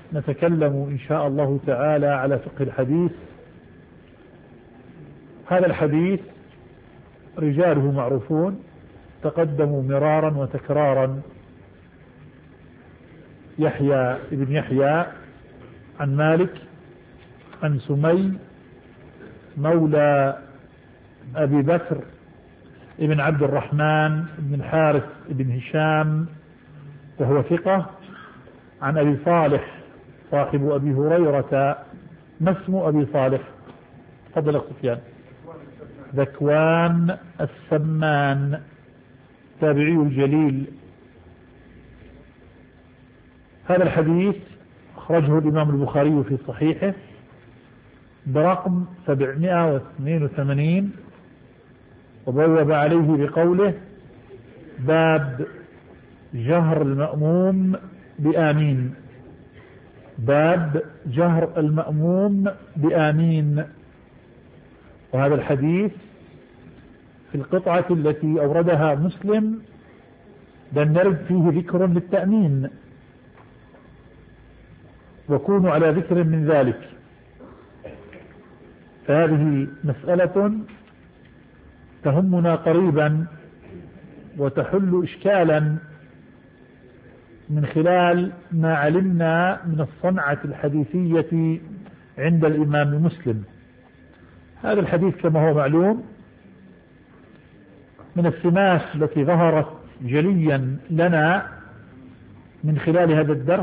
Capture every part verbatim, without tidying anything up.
نتكلم إن شاء الله تعالى على فقه الحديث. هذا الحديث رجاله معروفون تقدموا مرارا وتكرارا. يحيى ابن يحيى عن مالك عن سمي مولى أبي بكر ابن عبد الرحمن بن الحارث بن هشام وهو ثقة، عن أبي صالح صاحب أبي هريرة. ما اسم أبي صالح؟ تفضل سفيان. ذكوان السمان، تابعي الجليل. هذا الحديث أخرجه الإمام البخاري في صحيحه برقم سبعمائة واثنين وثمانين، وبوب عليه بقوله: باب جهر المأموم بآمين. باب جهر المأموم بآمين. وهذا الحديث في القطعة التي أوردها مسلم لن نرد فيه ذكر للتأمين، وكونوا على ذكر من ذلك. فهذه مسألة تهمنا قريبا وتحل إشكالا من خلال ما علمنا من الصنعة الحديثية عند الإمام مسلم. هذا الحديث كما هو معلوم من السمات التي ظهرت جليا لنا من خلال هذا الدرس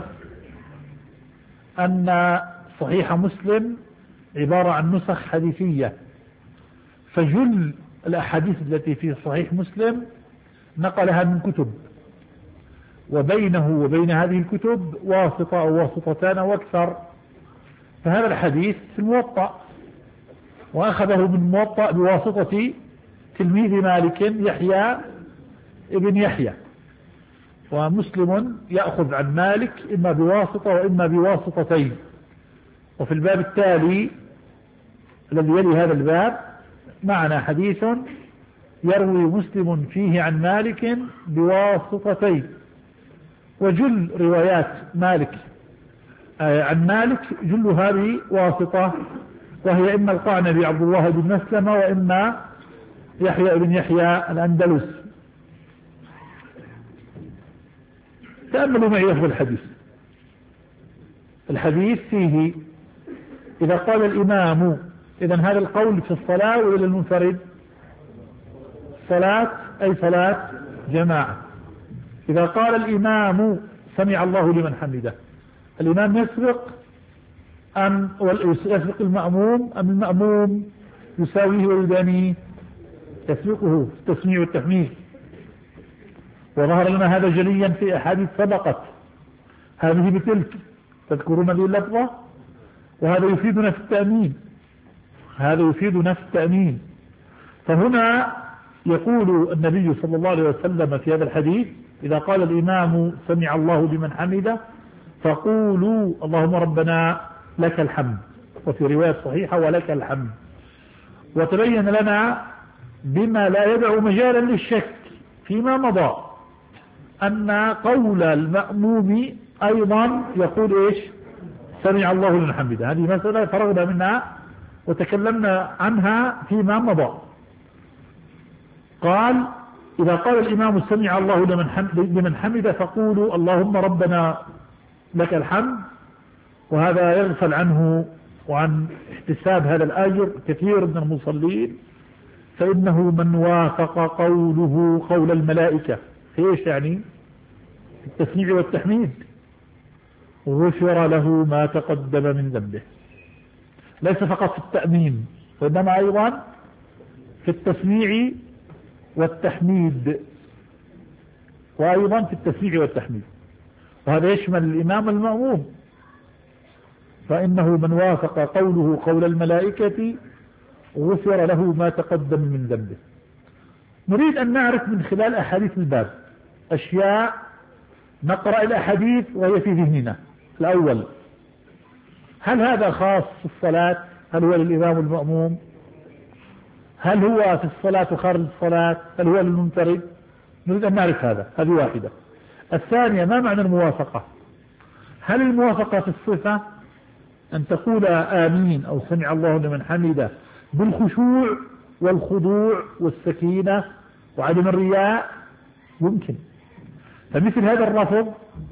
أن صحيح مسلم عبارة عن نسخ حديثية، فجل الأحاديث التي في صحيح مسلم نقلها من كتب، وبينه وبين هذه الكتب واسطة أو واسطتان أو أكثر. فهذا الحديث في الموطأ، وأخذه من الموطأ بواسطة تلميذ مالك يحيى ابن يحيى، ومسلم يأخذ عن مالك إما بواسطة وإما بواسطتين. وفي الباب التالي الذي يلي هذا الباب معنا حديث يروي مسلم فيه عن مالك بواسطتين. وجل روايات مالك عن مالك جلها بواسطة، وهي إما القعنبي عبد الله بن مسلمة وإما يحيى بن يحيى الأندلس. تأملوا معي في الحديث. الحديث فيه إذا قال الإمام، إذن هذا القول في الصلاة وإلى المنفرد؟ صلاة أي صلاة جماعة. إذا قال الإمام سمع الله لمن حمده، الإمام يسبق أم يسبق المأموم أم المأموم يساويه ويدانيه؟ يسبقه في التسميع والتحميد. وظهر لنا هذا جليا في أحاديث سبقت هذه بتلك، تذكرون هذه اللفظة؟ وهذا يفيدنا في التأمين، هذا يفيدنا في التأمين. فهنا يقول النبي صلى الله عليه وسلم في هذا الحديث: إذا قال الإمام سمع الله لمن حمده فقولوا اللهم ربنا لك الحمد، وفي رواية صحيحة ولك الحمد. وتبين لنا بما لا يدع مجالا للشك فيما مضى أن قول المأموم أيضا يقول إيش؟ سمع الله لمن حمده. هذه مسألة فرغنا منها وتكلمنا عنها فيما مضى. قال: إذا قال الإمام سمع الله لمن حمده فقولوا اللهم ربنا لك الحمد. وهذا يغفل عنه وعن احتساب هذا الأجر كثير من المصلين، فإنه من وافق قوله قول الملائكة في إيش يعني؟ في التسميع والتحميد غفر له ما تقدم من ذنبه. ليس فقط في التأمين، وإنما أيضا في التسميع والتحميد، وأيضا في التسميع والتحميد. وهذا يشمل الإمام المأموم، فإنه من وافق قوله قول الملائكة غفر له ما تقدم من ذنبه. نريد أن نعرف من خلال أحاديث الباب أشياء، نقرأ الأحاديث وهي في ذهننا. الأول: هل هذا خاص في الصلاة؟ هل هو للإمام المأموم؟ هل هو في الصلاة وخارج الصلاة؟ هل هو للمنفرد؟ نريد أن نعرف هذا. هذه واحدة. الثانية: ما معنى الموافقة؟ هل الموافقة في الصفة أن تقول آمين أو سمع الله لمن حمده بالخشوع والخضوع والسكينة وعدم الرياء؟ يمكن. فمثل هذا اللفظ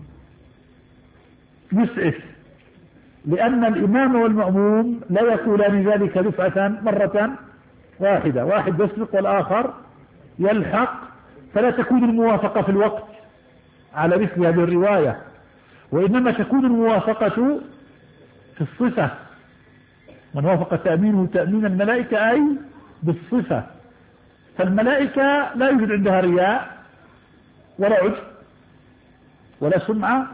يسعف، لأن الإمام والمأموم لا يقولان ذلك دفعة مرة واحدة، واحد يسبق والآخر يلحق، فلا تكون الموافقة في الوقت على مثل هذه الرواية، وإنما تكون الموافقة في الصفة. من وافق تأمينه تأمين الملائكة أي بالصفة، فالملائكة لا يوجد عندها رياء ولا عجب ولا سمعة،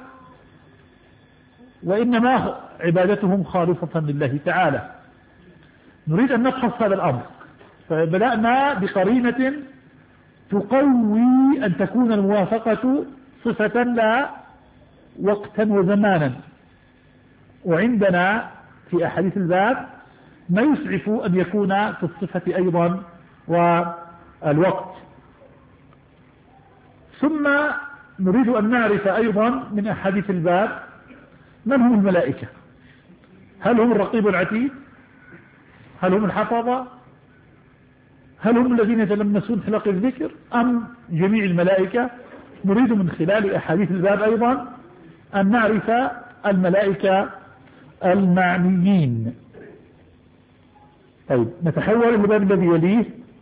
وإنما عبادتهم خالصة لله تعالى. نريد أن نفحص هذا الأمر، فبدأنا بقرينة تقوي أن تكون الموافقة صفة لا وقتا وزمانا، وعندنا في أحاديث الباب ما يسعف أن يكون في الصفة أيضا والوقت. ثم نريد أن نعرف أيضا من أحاديث الباب من هم الملائكة. هل هم الرقيب العتيد؟ هل هم الحفظة؟ هل هم الذين يتلمسون حلق الذكر أم جميع الملائكة؟ نريد من خلال أحاديث الباب أيضا أن نعرف الملائكة المعنيين. طيب نتحول إلى الباب الذي يليه.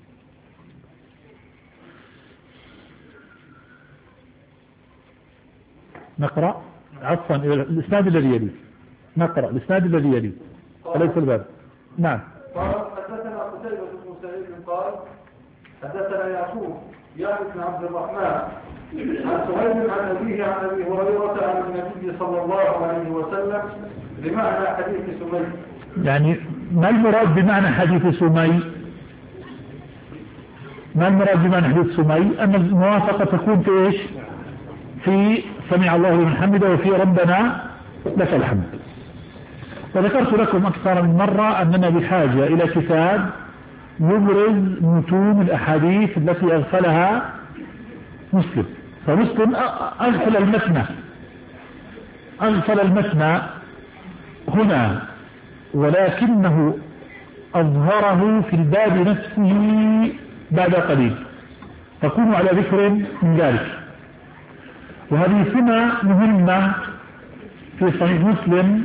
نقرأ عفوا إلى الإسناد الذي يليه، نقرأ الإسناد الذي يليه وليس الباب. نعم. قال حدثنا قتيبة بن سعيد قال حدثنا يعقوب يعني بن عبد الرحمن عن سهيل عن أبيه عن أبي هريرة عن النبي صلى الله عليه وسلم بمعنى حديث سمي. يعني ما المراد بمعنى حديث سمي؟ ما المراد بمعنى حديث سمي؟ أن الموافقة تكون في إيش؟ في سمع الله لمن حمده وفي ربنا لك الحمد. وذكرت لكم أكثر من مرة أننا بحاجة إلى كتاب يبرز متون الأحاديث التي أغفلها مسلم. فمسلم أغفل المتن أغفل المتن هنا، ولكنه أظهره في الباب نفسه بعد قليل، فكونوا على ذكر من ذلك. وهذه سمة مهمة في صحيح مسلم.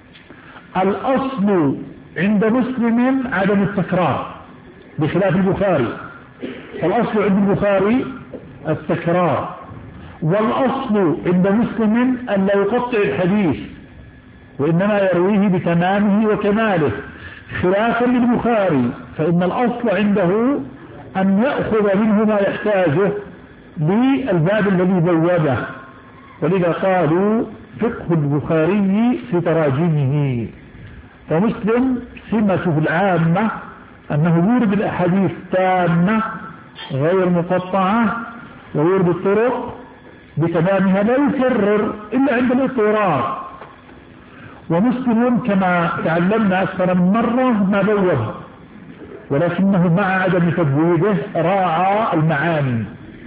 الأصل عند مسلم عدم التكرار بخلاف البخاري، فالأصل عند البخاري التكرار، والأصل عند مسلم أن لا يقطع الحديث وإنما يرويه بتمامه وكماله، خلافا للبخاري فإن الأصل عنده أن يأخذ منه ما يحتاجه للباب الذي بوابه، ولذا قالوا فقه البخاري في تراجمه. فمسلم سمته العامة أنه يورد الأحاديث تامة غير مقطعة، ويورد الطرق بتمامها لا يكرر إلا عند الاضطرار. ومسلم كما تعلمنا أكثر من مرة ما بوب، ولكنه مع عدم تبويبه راعى المعاني.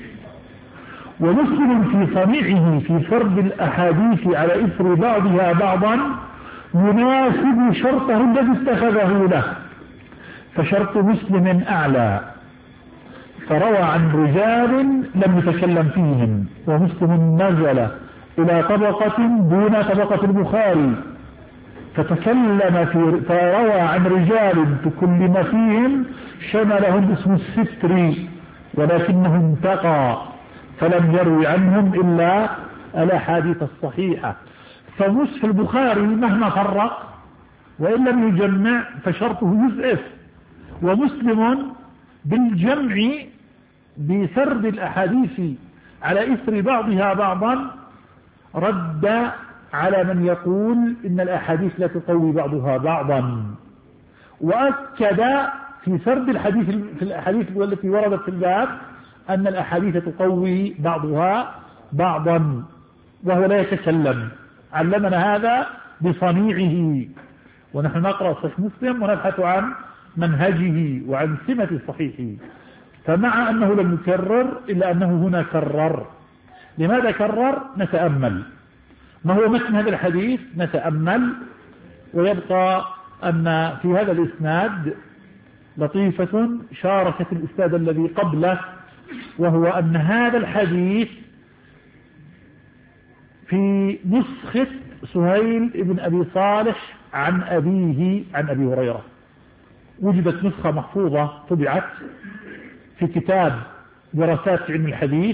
ومسلم في صنيعه في فرد الأحاديث على إثر بعضها بعضا يناسب شرطه الذي اتخذه له، فشرط مسلم أعلى، فروى عن رجال لم يتكلم فيهم، ومسلم نزل إلى طبقة دون طبقة البخاري فتكلم في فروى عن رجال تكلم فيهم شملهم اسم الستر، ولكنه انتقى فلم يروي عنهم إلا الأحاديث الصحيحة. فمسلم البخاري مهما فرق وإن لم يجمع فشرطه يزعف، ومسلم بالجمع بسرد الأحاديث على إثر بعضها بعضا رد على من يقول إن الأحاديث لا تقوي بعضها بعضا، وأكد في سرد الحديث في الأحاديث التي وردت في الباب أن الأحاديث تقوي بعضها بعضا، وهو لا يتكلم. علمنا هذا بصنيعه، ونحن نقرأ صحيح مسلم ونبحث عن منهجه وعن سمة صحيحه. فمع أنه لم يكرر إلا أنه هنا كرر. لماذا كرر؟ نتأمل. ما هو متن هذا الحديث نتأمل، ويبقى أن في هذا الإسناد لطيفة شاركت الإسناد الذي قبله، وهو أن هذا الحديث في نسخة سهيل بن أبي صالح عن أبيه عن أبي هريرة. وجدت نسخة محفوظة طبعت في كتاب دراسات علم الحديث،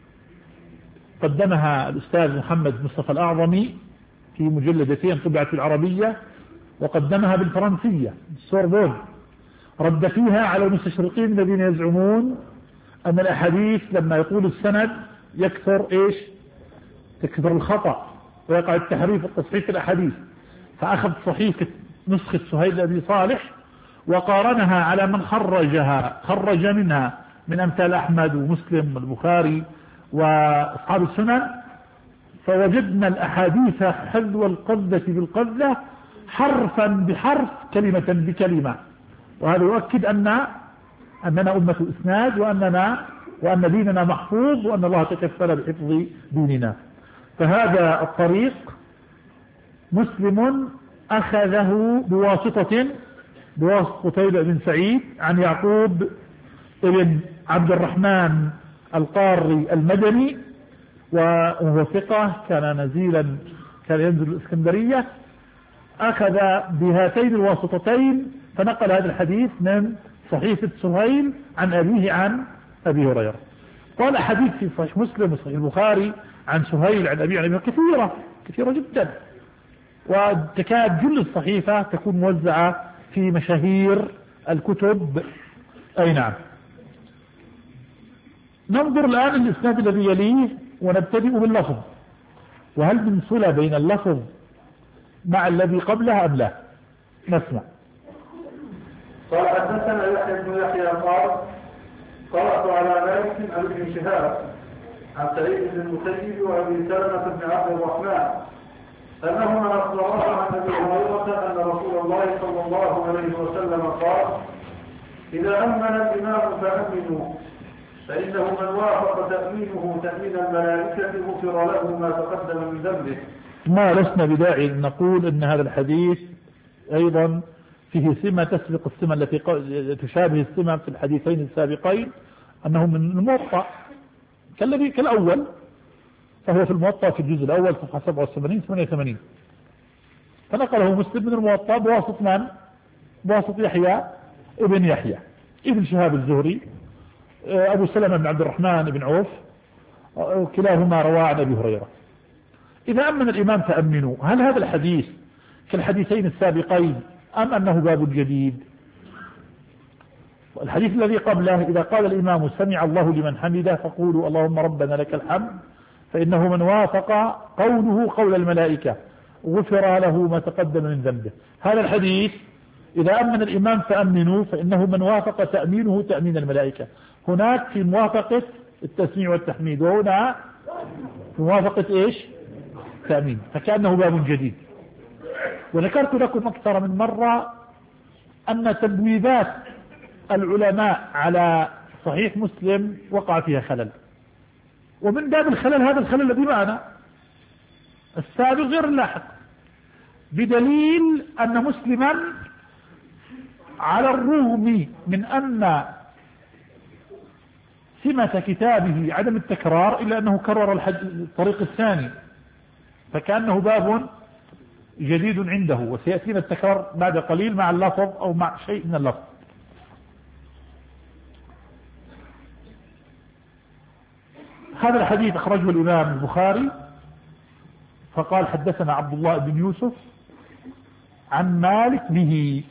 قدمها الأستاذ محمد مصطفى الأعظمي في مجلدتين طبعت بالعربية، وقدمها بالفرنسية السوربون، رد فيها على المستشرقين الذين يزعمون أن الأحاديث لما يقول السند يكثر إيش تكثر الخطأ ويقع التحريف والتصحيح في الأحاديث. فأخذ صحيفة نسخة سهيل أبي صالح وقارنها على من خرجها خرج منها من أمثال أحمد ومسلم والبخاري وأصحاب السنن، فوجدنا الأحاديث حذو القذة بالقذة حرفا بحرف كلمة بكلمة. وهذا يؤكد أن أننا أمة إسناد، وأننا وأن ديننا محفوظ، وأن الله تكفل بحفظ ديننا. فهذا الطريق مسلم أخذه بواسطة بواسطة قتيبة بن سعيد عن يعقوب ابن عبد الرحمن القاري المدني، وهو ثقة كان نزيلا كان ينزل الإسكندرية. أخذ بهاتين الواسطتين فنقل هذا الحديث من صحيفة سهيل عن أبيه عن أبي هريرة. قال حديث في صحيح مسلم وصحيح البخاري عن سهيل عن أبيه عن أبيه كثيرة كثيرة جدا، وتكاد جل الصحيفة تكون موزعة في مشاهير الكتب. أي نعم. ننظر الآن الإسناد الذي يليه ونبتدئ باللفظ، وهل من صلة بين اللفظ مع الذي قبله أم لا؟ نسمع. قال حدثنا يحيى بن يحيى قال قرأت على مالك عن ابن شهاب عن سعيد بن المسيب وابي سلمة بن عبد الرحمن أنهما أخبراه عن أبي هريرة أن رسول الله صلى الله عليه وسلم قال: إذا أمن الإمام فأمنوا، فإنه من وافق تأمينه تأمين الملائكة غفر له ما تقدم من ذنبه. ما لسنا بداعي نقول أن هذا الحديث أيضا فيه سمة تسبق السمة التي تشابه السمة في الحديثين السابقين، أنه من الموطأ كالذي كالأول، فهو في الموطأ في الجزء الأول صفحة سبعة وثمانين ثمانية وثمانين، فنقله مسلم من الموطأ بواسط من؟ بواسط يحيى ابن يحيى ابن شهاب الزهري أبو سلمة بن عبد الرحمن بن عوف، كلاهما رواه عن أبي هريرة. إذا أمن الإمام فأمنوا، هل هذا الحديث كالحديثين السابقين أم أنه باب جديد؟ الحديث الذي قبله إذا قال الإمام سمع الله لمن حمده فقولوا اللهم ربنا لك الحمد، فإنه من وافق قوله قول الملائكة غفر له ما تقدم من ذنبه. هذا الحديث إذا أمن الإمام فأمنوا فإنه من وافق تأمينه تأمين الملائكة. هناك في موافقة التسميع والتحميد، وهنا في موافقة إيش؟ تأمين، فكأنه باب جديد. وذكرت لكم أكثر من مرة أن تبويبات العلماء على صحيح مسلم وقع فيها خلل، ومن باب الخلل هذا الخلل الذي معنا السابق غير اللاحق، بدليل أن مسلما على الرغم من أن سمة كتابه عدم التكرار إلا أنه كرر الطريق الثاني، فكأنه باب جديد عنده، وسيأتينا التكرار بعد قليل مع اللفظ أو مع شيء من اللفظ. هذا الحديث أخرجه الإمام البخاري فقال حدثنا عبد الله بن يوسف عن مالك به،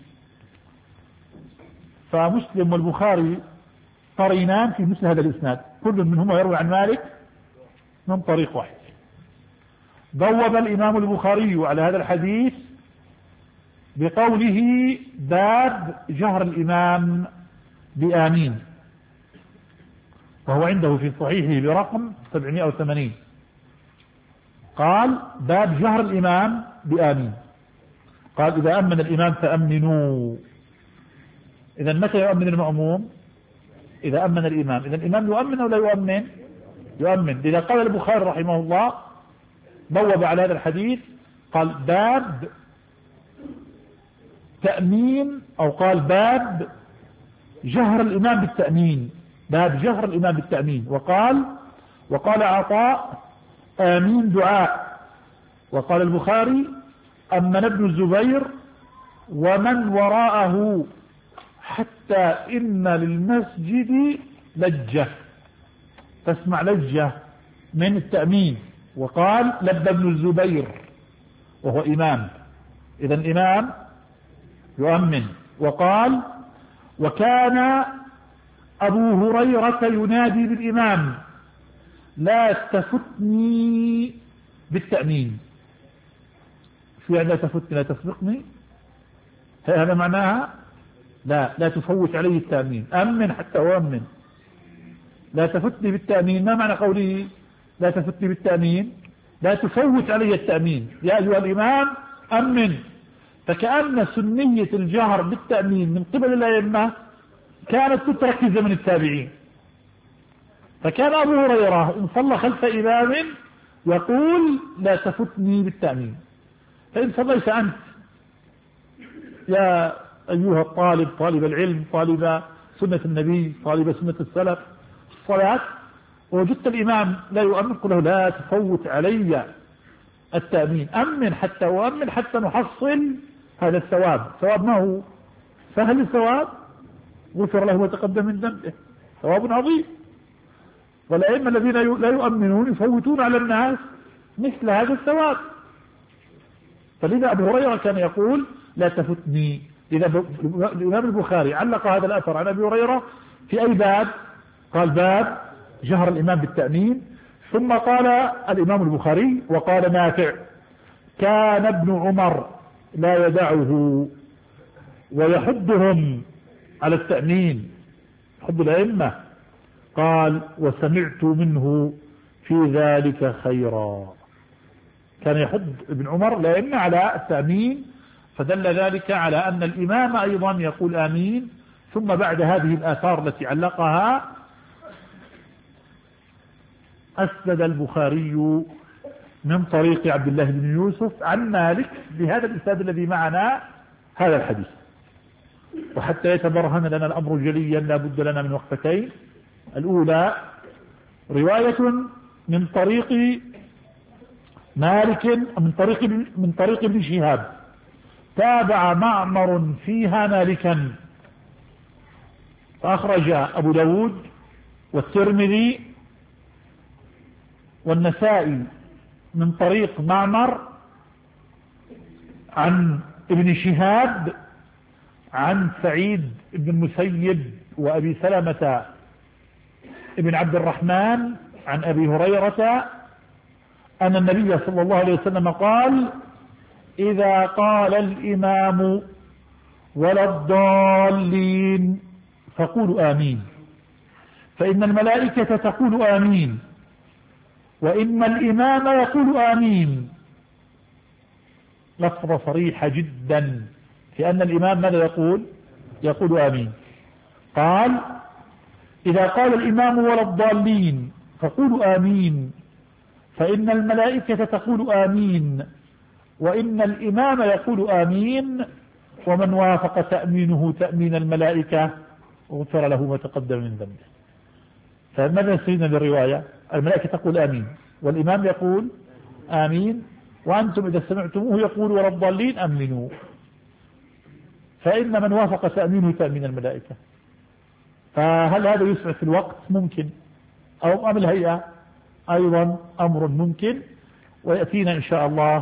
فمسلم والبخاري قرينان في مثل هذا الإسناد، كل منهما يروي عن مالك من طريق واحد. بوب الإمام البخاري على هذا الحديث بقوله باب جهر الإمام بآمين، وهو عنده في صحيحه برقم سبعمائة وثمانين، قال باب جهر الإمام بآمين، قال إذا أمن الإمام فأمنوا. إذا متى يؤمن المأموم؟ إذا أمن الإمام. إذا الإمام يؤمن أو لا يؤمن؟ يؤمن. إذا قال البخاري رحمه الله بوب على هذا الحديث قال باب تأمين، أو قال باب جهر الإمام بالتأمين، باب جهر الإمام بالتأمين. وقال وقال عطاء آمين دعاء. وقال البخاري أمن ابن الزبير ومن وراءه حتى إن للمسجد لجة، تسمع لجة من التأمين. وقال لبى ابن الزبير وهو إمام، إذا إمام يؤمن. وقال وكان أبو هريرة ينادي بالإمام لا تفتني بالتأمين. شو يعني لا تفتني؟ لا تسبقني، هذا معناها لا لا تفوت علي التأمين، أمن حتى أؤمن. لا تفتني بالتأمين، ما معنى قوله لا تفتني بالتأمين؟ لا تفوت علي التأمين يا أيها الإمام أمن. فكأن سنية الجهر بالتأمين من قبل الأئمة كانت تترك في زمن التابعين. فكان أبو هريرة إن صلى خلف إمام يقول لا تفتني بالتأمين. فإن صليت أنت يا أيها الطالب، طالب العلم، طالب سنة النبي، طالب سنة السلف الصلاة، ووجدت الإمام لا يؤمن، قل له لا تفوت علي التأمين، أمن حتى أؤمن حتى نحصل هذا الثواب. ثواب ما هو سهل، الثواب غفر له وتقدم من ذنبه، ثواب عظيم. والأئمة الذين لا يؤمنون يفوتون على الناس مثل هذا الثواب. فلذا أبو هريرة كان يقول لا تفتني. إذا الإمام البخاري علق هذا الأثر عن أبي هريرة في أي باب؟ قال باب جهر الإمام بالتأمين. ثم قال الإمام البخاري وقال نافع كان ابن عمر لا يدعه ويحضهم على التأمين، يحض الأئمة. قال وسمعت منه في ذلك خيرا، كان يحض ابن عمر الأئمة على التأمين، فدل ذلك على أن الإمام أيضا يقول آمين. ثم بعد هذه الآثار التي علقها أسند البخاري من طريق عبد الله بن يوسف عن مالك بهذا الإسناد الذي معنا هذا الحديث. وحتى يتبرهن لنا الأمر جليا لا بد لنا من وقفتين. الأولى رواية من طريق مالك من طريق من طريق ابن شهاب تابع معمر فيها مالكا، فأخرج أبو داود والترمذي والنسائي من طريق معمر عن ابن شهاب عن سعيد بن المسيب وأبي سلمة ابن عبد الرحمن عن أبي هريرة أن النبي صلى الله عليه وسلم قال إذا قال الإمام ولا الضالين فقولوا آمين، فإن الملائكة تقول آمين، وإن الإمام يقول آمين. لفظة صريحة جدا في أن الإمام ماذا يقول؟ يقول آمين. قال إذا قال الإمام ولا الضالين فقولوا آمين، فإن الملائكة تقول آمين، وإن الإمام يقول آمين، ومن وافق تأمينه تأمين الملائكة غفر له ما تقدم من ذنبه. فماذا يستفيدنا بالرواية؟ الملائكة تقول آمين والإمام يقول آمين، وأنتم إذا سمعتموه يقول ولا الضالين أمنوا، فإن من وافق تأمينه تأمين الملائكة. فهل هذا يسمع في الوقت؟ ممكن. أو أم الهيئة أيضا أمر ممكن، ويأتينا إن شاء الله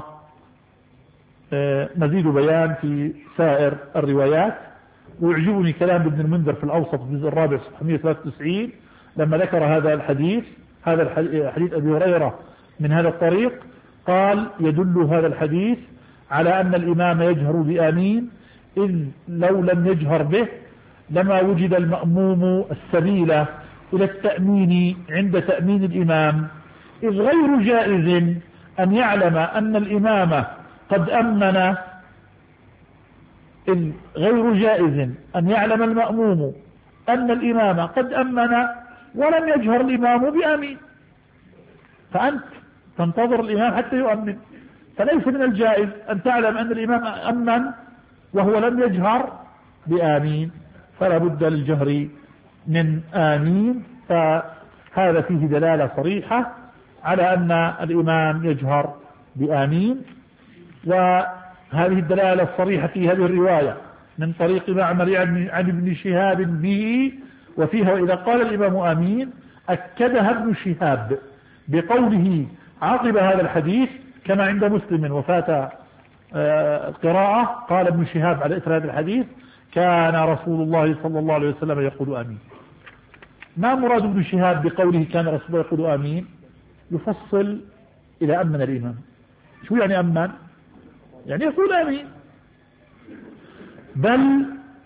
مزيد بيان في سائر الروايات. ويعجبني كلام ابن المنذر في الأوسط الجزء الرابع ستمائة وثلاثة وتسعين لما ذكر هذا الحديث، هذا الحديث أبي هريرة من هذا الطريق، قال يدل هذا الحديث على أن الإمام يجهر بآمين، إذ لو لم يجهر به لما وجد المأموم السبيل إلى التأمين عند تأمين الإمام، إذ غير جائز أن يعلم أن الإمام قد أمن إذ غير جائز أن يعلم المأموم أن الإمام قد أمن ولم يجهر الإمام بآمين. فأنت تنتظر الإمام حتى يؤمن. فليس من الجائز أن تعلم أن الإمام أمن وهو لم يجهر بآمين، فلا بد للجهر من آمين. فهذا فيه دلالة صريحة على أن الإمام يجهر بآمين. وهذه الدلالة الصريحة في هذه الرواية من طريق معمر عن ابن شهاب به، وفيها وإذا قال الإمام آمين أكدها ابن شهاب بقوله عقب هذا الحديث كما عند مسلم وفاة القراءة، قال ابن شهاب على إثر هذا الحديث كان رسول الله صلى الله عليه وسلم يقول آمين. ما مراد ابن شهاب بقوله كان رسول الله يقول آمين؟ يفصل إلى أمن الإمام. شو يعني أمن؟ يعني يقول آمين. بل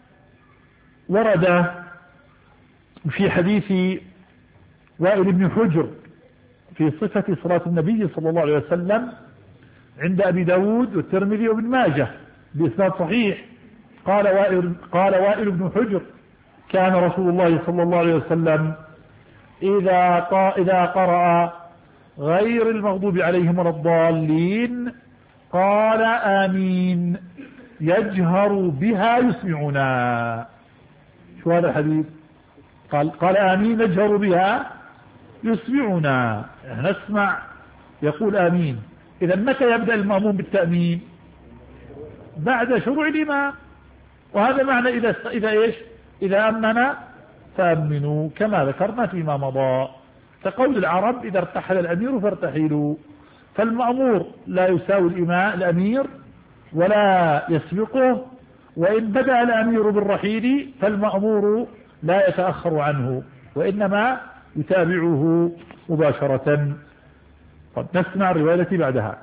ورد في حديث وائل بن حجر في صفة صلاة النبي صلى الله عليه وسلم عند أبي داود والترمذي وابن ماجه بإسناد صحيح، قال وائل, قال وائل بن حجر كان رسول الله صلى الله عليه وسلم إذا, إذا قرأ غير المغضوب عليهم ولا الضالين قال آمين يجهر بها يسمعنا. شو هذا الحديث؟ قال, قال آمين يجهر بها يسمعنا، نسمع يقول آمين. إذا متى يبدأ المأموم بالتأمين؟ بعد شروع الإمام. وهذا معنى إذا, إذا إيش إذا أمن فأمنوا كما ذكرنا فيما مضى، كقول العرب إذا ارتحل الأمير فارتحلوا. فالمأمور لا يساوي الإمام الأمير ولا يسبقه، وإن بدأ الأمير بالرحيل فالمأمور لا يتأخر عنه وإنما يتابعه مباشرة. طب نسمع الرواية التي بعدها.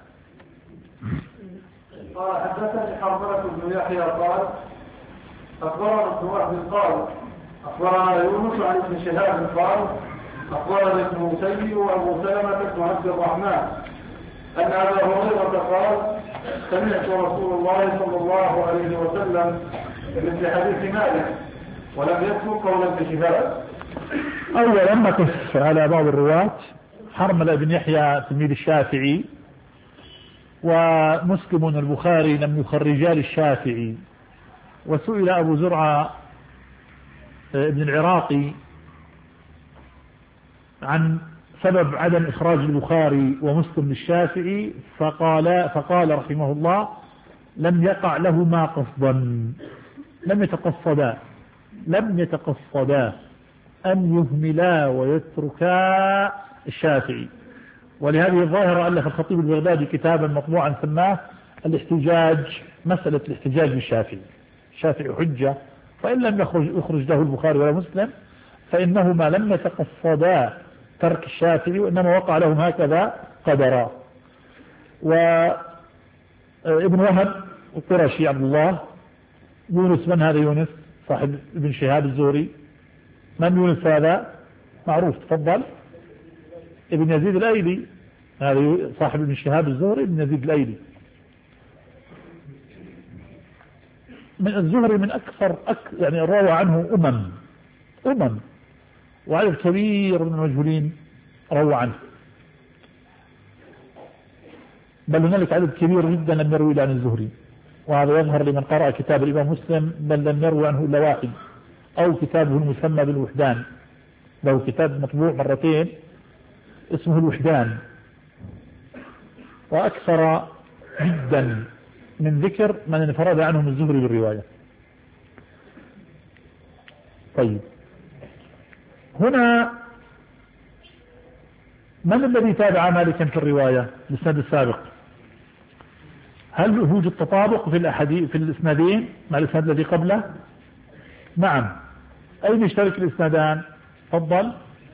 قال حدثني حرملة بن يحيى قال أخبرنا ابن وهب قال أخبرنا يونس عن ابن شهاب قال أخبرنا ابن مسيب وأبو سلمة بن عبد الرحمن أن أبا هريرة قال سمعت رسول الله صلى الله عليه وسلم مثل حديث مالك ولم يذكر قول ابن شهاب. أولا نقف على بعض الرواة. حرملة بن يحيى تلميذ الشافعي، ومسلم والبخاري لم يخرجا للشافعي. وسئل أبو زرعة ابن العراقي عن سبب عدم إخراج البخاري ومسلم للشافعي فقال, فقال رحمه الله لم يقع لهما قصدا، لم يتقصدا لم يتقصدا أن يهملا ويتركا الشافعي. ولهذه الظاهرة ألف الخطيب البغدادي كتابا مطبوعا سماه الاحتجاج، مسألة الاحتجاج بالشافعي. الشافعي حجة، فإن لم يخرج, يخرج له البخاري ولا مسلم فإنهما لم يتقصدا ترك الشافعي، وإنما وقع لهم هكذا قدرا. وابن وهب القرشي عبد الله، يونس من هذا؟ يونس صاحب ابن شهاب الزهري. من يونس هذا؟ معروف، تفضل. ابن يزيد الأيلي، هذا صاحب ابن شهاب الزهري ابن يزيد الأيلي. من الزهري من أكثر أك يعني روى عنه أمم أمم وعدد كبير من المجهولين روى عنه، بل هنالك عدد كبير جدا لم يروي عن الزهري. وهذا يظهر لمن قرأ كتاب الإمام مسلم، بل لم يروي عنه إلا واحد، أو كتابه المسمى بالوحدان، له كتاب مطبوع مرتين اسمه الوحدان، وأكثر جدا من ذكر من انفرد عنهم الزهري بالرواية. طيب هنا من الذي تابع مالكا في الرواية الإسناد السابق؟ هل يوجد تطابق في الأحاديث في الإسنادين مع الإسناد الذي قبله؟ نعم. أين يشترك الإسنادان؟ تفضل.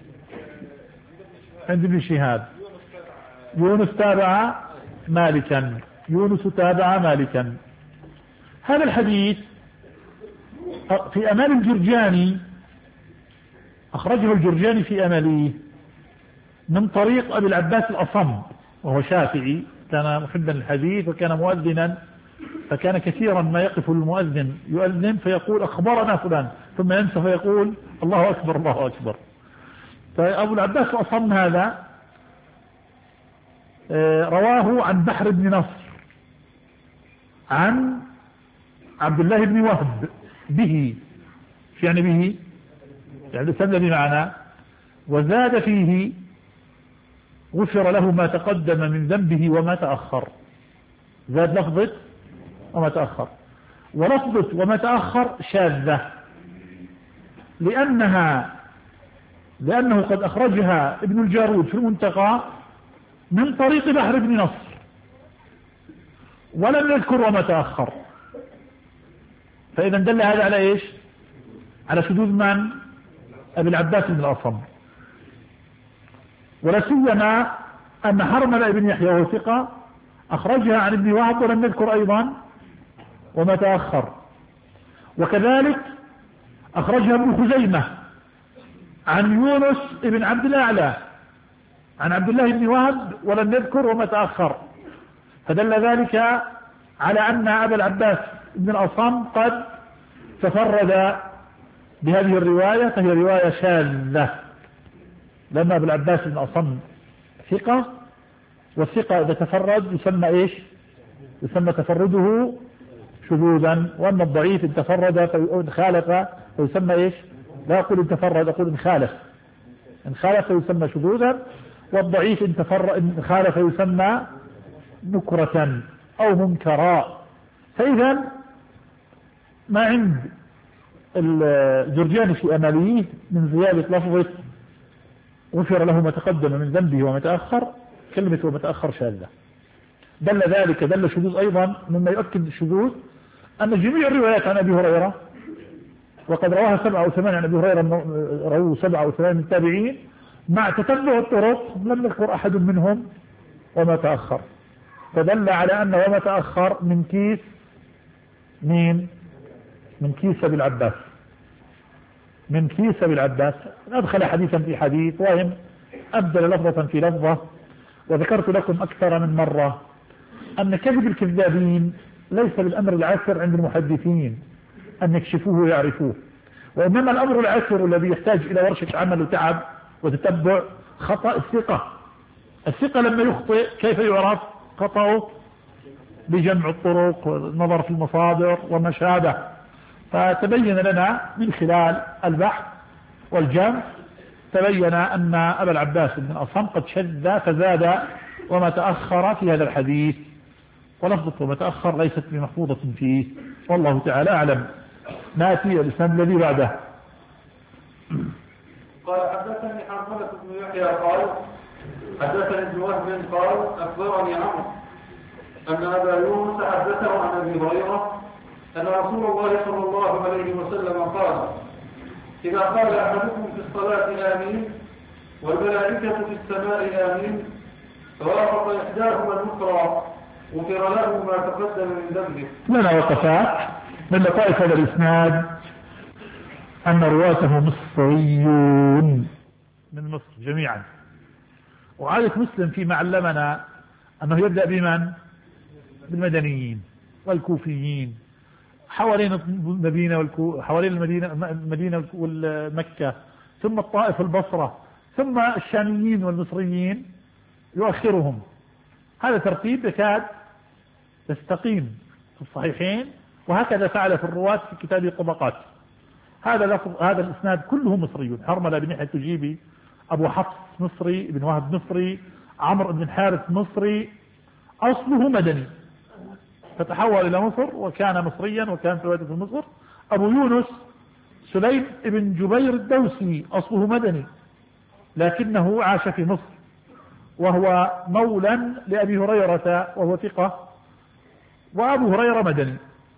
عند ابن شهاب. يونس تابع مالكا، يونس تابع مالكا. هذا الحديث في أمال الجرجاني، أخرجه الجرجاني في أماليه من طريق أبي العباس الأصم، وهو شافعي، كان محبا للحديث وكان مؤذنا، فكان كثيرا ما يقف المؤذن يؤذن فيقول أخبرنا فلان، ثم ينسى فيقول الله أكبر الله أكبر. فأبو العباس الأصم هذا رواه عن بحر بن نصر عن عبد الله بن وهب به، يعني به يعني السند بمعنى، وزاد فيه غفر له ما تقدم من ذنبه وما تأخر. زاد لفظة وما تأخر، ولفظة وما تأخر شاذة لأنها لأنه قد أخرجها ابن الجارود في المنتقى من طريق بحر بن نصر ولم يذكر وما تأخر، فإذا دل هذا على إيش؟ على شذوذ من؟ أبي العباس بن الأصم. ولا سيما أن حرملة بن يحيى وهو ثقة أخرجها عن ابن وهب ولم يذكر أيضا وما تأخر، وكذلك أخرجها ابن خزيمة عن يونس بن عبد الأعلى عن عبد الله بن وهب ولم يذكر وما تأخر، فدل ذلك على أن أبا العباس بن الأصم قد تفرد بهذه الرواية، فهي رواية شاذة، لأن أبا العباس بن الأصم ثقة، والثقة إذا تفرد يسمى إيش؟ يسمى تفرده شذوذا، وأما الضعيف إن تفرد إن خالف فيسمى إيش؟ لا أقول إن تفرد، أقول إن خالف، إن خالف يسمى شذوذا، والضعيف إن تفرد إن خالف يسمى نكرة أو منكرا. فإذا ما عند الجرجاني في أماليه من زيادة لفظة غفر له ما تقدم من ذنبه وما تأخر، كلمة وما تأخر شاذة، دل ذلك دل شذوذ أيضا مما يؤكد الشذوذ أن جميع الروايات عن أبي هريرة، وقد رواها سبعة أو ثمانية عن أبي هريرة، رواه سبعة أو ثمانية من التابعين، مع تتبع الطرق لم يذكر أحد منهم وما تأخر، فدل على أن وما تأخر من كيس مين؟ من كيس أبي العباس، من كيس أبي العباس، أدخل حديثا في حديث وهم أبدل لفظة في لفظة. وذكرت لكم أكثر من مرة أن كذب الكذابين ليس بالأمر العسر عند المحدثين أن يكشفوه ويعرفوه، وإنما الأمر العسر الذي يحتاج إلى ورشة عمل وتعب وتتبع خطأ الثقة. الثقة لما يخطئ كيف يعرف خطأه؟ بجمع الطرق والنظر في المصادر وما شابه. فتبين لنا من خلال البحث والجمع تبين أن أبا العباس بن الأصم قد شذ فزاد وما تأخر في هذا الحديث، ولفظة وما تأخر ليست بمحفوظة فيه، والله تعالى أعلم. نأتي الإسلام الذي بعده. قال حدثني حرملة بن يحيى قال حدثني ابن وهب قال أخبرني عمرو أن أبا يونس حدثه عن أبي هريرة أن رسول الله صلى الله عليه وسلم قال إذا قال أحدكم في الصلاة آمين والملائكة في السماء آمين فوافق إحداهما الأخرى غفر له ما تقدم من ذنبه. لنا وقفات من لطائف هذا الإسناد أن رواته مصريون من مصر جميعا، وعادة مسلم فيما علمنا أنه يبدأ بمن؟ بالمدنيين والكوفيين حوالين المدينة والكو... حوالين المدينة المدينة والمكة، ثم الطائف البصرة، ثم الشاميين والمصريين يؤخرهم. هذا ترتيب يكاد يستقيم في الصحيحين، وهكذا فعل في الرواة في كتاب الطبقات. هذا لفظ هذا الاسناد كله مصريون. حرملة بن يحيى التجيبي ابو حفص مصري، ابن وهب مصري، عمرو بن الحارث مصري، اصله مدني فتحول الى مصر وكان مصريا وكان في وادي مصر. ابو يونس سليم بن جبير الدوسي اصله مدني لكنه عاش في مصر، وهو مولى لابي هريرة وهو ثقة، وابو هريرة مدني.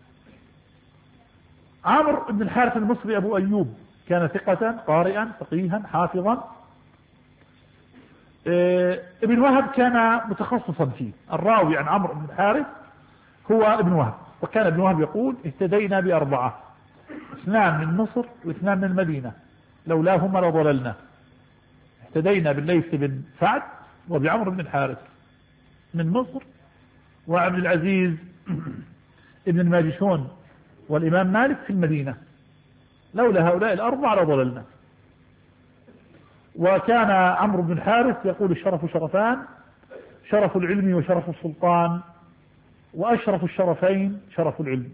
عمرو بن الحارث المصري ابو ايوب كان ثقة قارئا فقيها حافظا. ابن وهب كان متخصصا فيه، الراوي عن عمرو بن الحارث هو ابن وهب، وكان ابن وهب يقول اهتدينا بأربعة، اثنان من مصر واثنان من المدينة لولاهما لضللنا. اهتدينا بالليث بن سعد وبعمرو بن الحارث من مصر، وعبد العزيز ابن الماجشون والإمام مالك في المدينة، لولا هؤلاء الأربعة لضللنا. وكان عمرو بن الحارث يقول الشرف شرفان، شرف العلم وشرف السلطان، وأشرف الشرفين شرف العلم.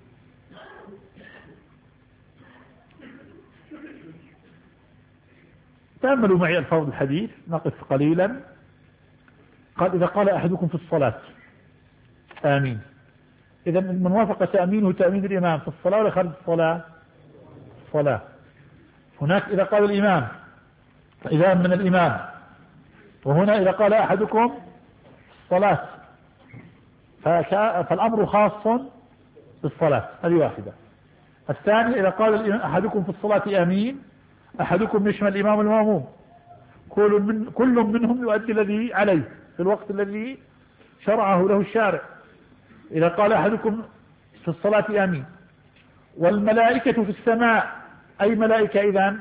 تأملوا معي الفاظ الحديث، نقف قليلا. قال إذا قال أحدكم في الصلاة آمين، إذا من وافق تأمينه تأمين الإمام في الصلاة ولا خارج الصلاة؟ الصلاة. هناك إذا قال الإمام إذا من الإمام، وهنا إذا قال أحدكم في الصلاة، فالأمر خاص بالصلاة. هذه واحدة. الثاني إذا قال أحدكم في الصلاة آمين، أحدكم يشمل الإمام والمأموم، كل, من كل منهم يؤدي الذي عليه في الوقت الذي شرعه له الشارع. إذا قال أحدكم في الصلاة آمين، والملائكة في السماء، أي ملائكة إذن؟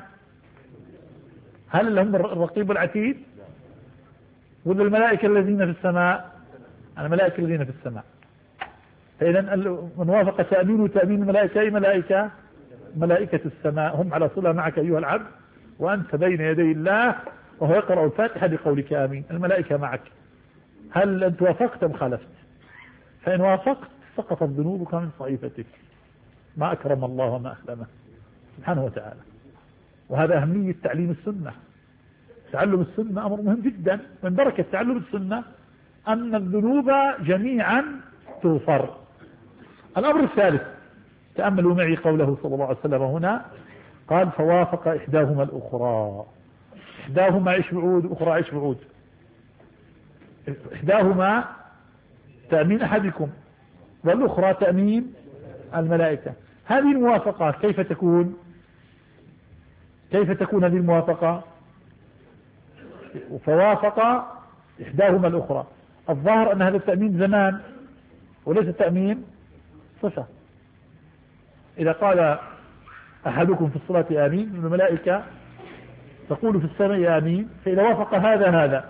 هل هم الرقيب والعتيد ولا الملائكة الذين في السماء؟ الملائكة الذين في السماء. فإذا من وافق تأمين تأمين الملائكة، أي ملائكة؟ ملائكة السماء، هم على صلة معك أيها العبد وأنت بين يدي الله وهو يقرأ الفاتحة بقولك آمين. الملائكة معك. هل أنت وافقت أم خالفت؟ فإن وافقت سقطت ذنوبك من صحيفتك. ما أكرم الله وما أحلمه سبحانه وتعالى. وهذا أهمية تعليم السنة. تعلم السنة أمر مهم جدا. من بركة تعلم السنة أن الذنوب جميعا تغفر. الأمر الثالث، تأملوا معي قوله صلى الله عليه وسلم هنا، قال فوافق إحداهما الأخرى. إحداهما عيش بعود، أخرى عيش بعود. إحداهما تأمين أحدكم، والأخرى تأمين الملائكة. هذه الموافقة كيف تكون؟ كيف تكون هذه الموافقة؟ فوافق إحداهما الأخرى. الظاهر أن هذا التأمين زمان وليس تأمين صفة. إذا قال أحدكم في الصلاة آمين، الملائكة تقول في السماء آمين، فإذا وافق هذا هذا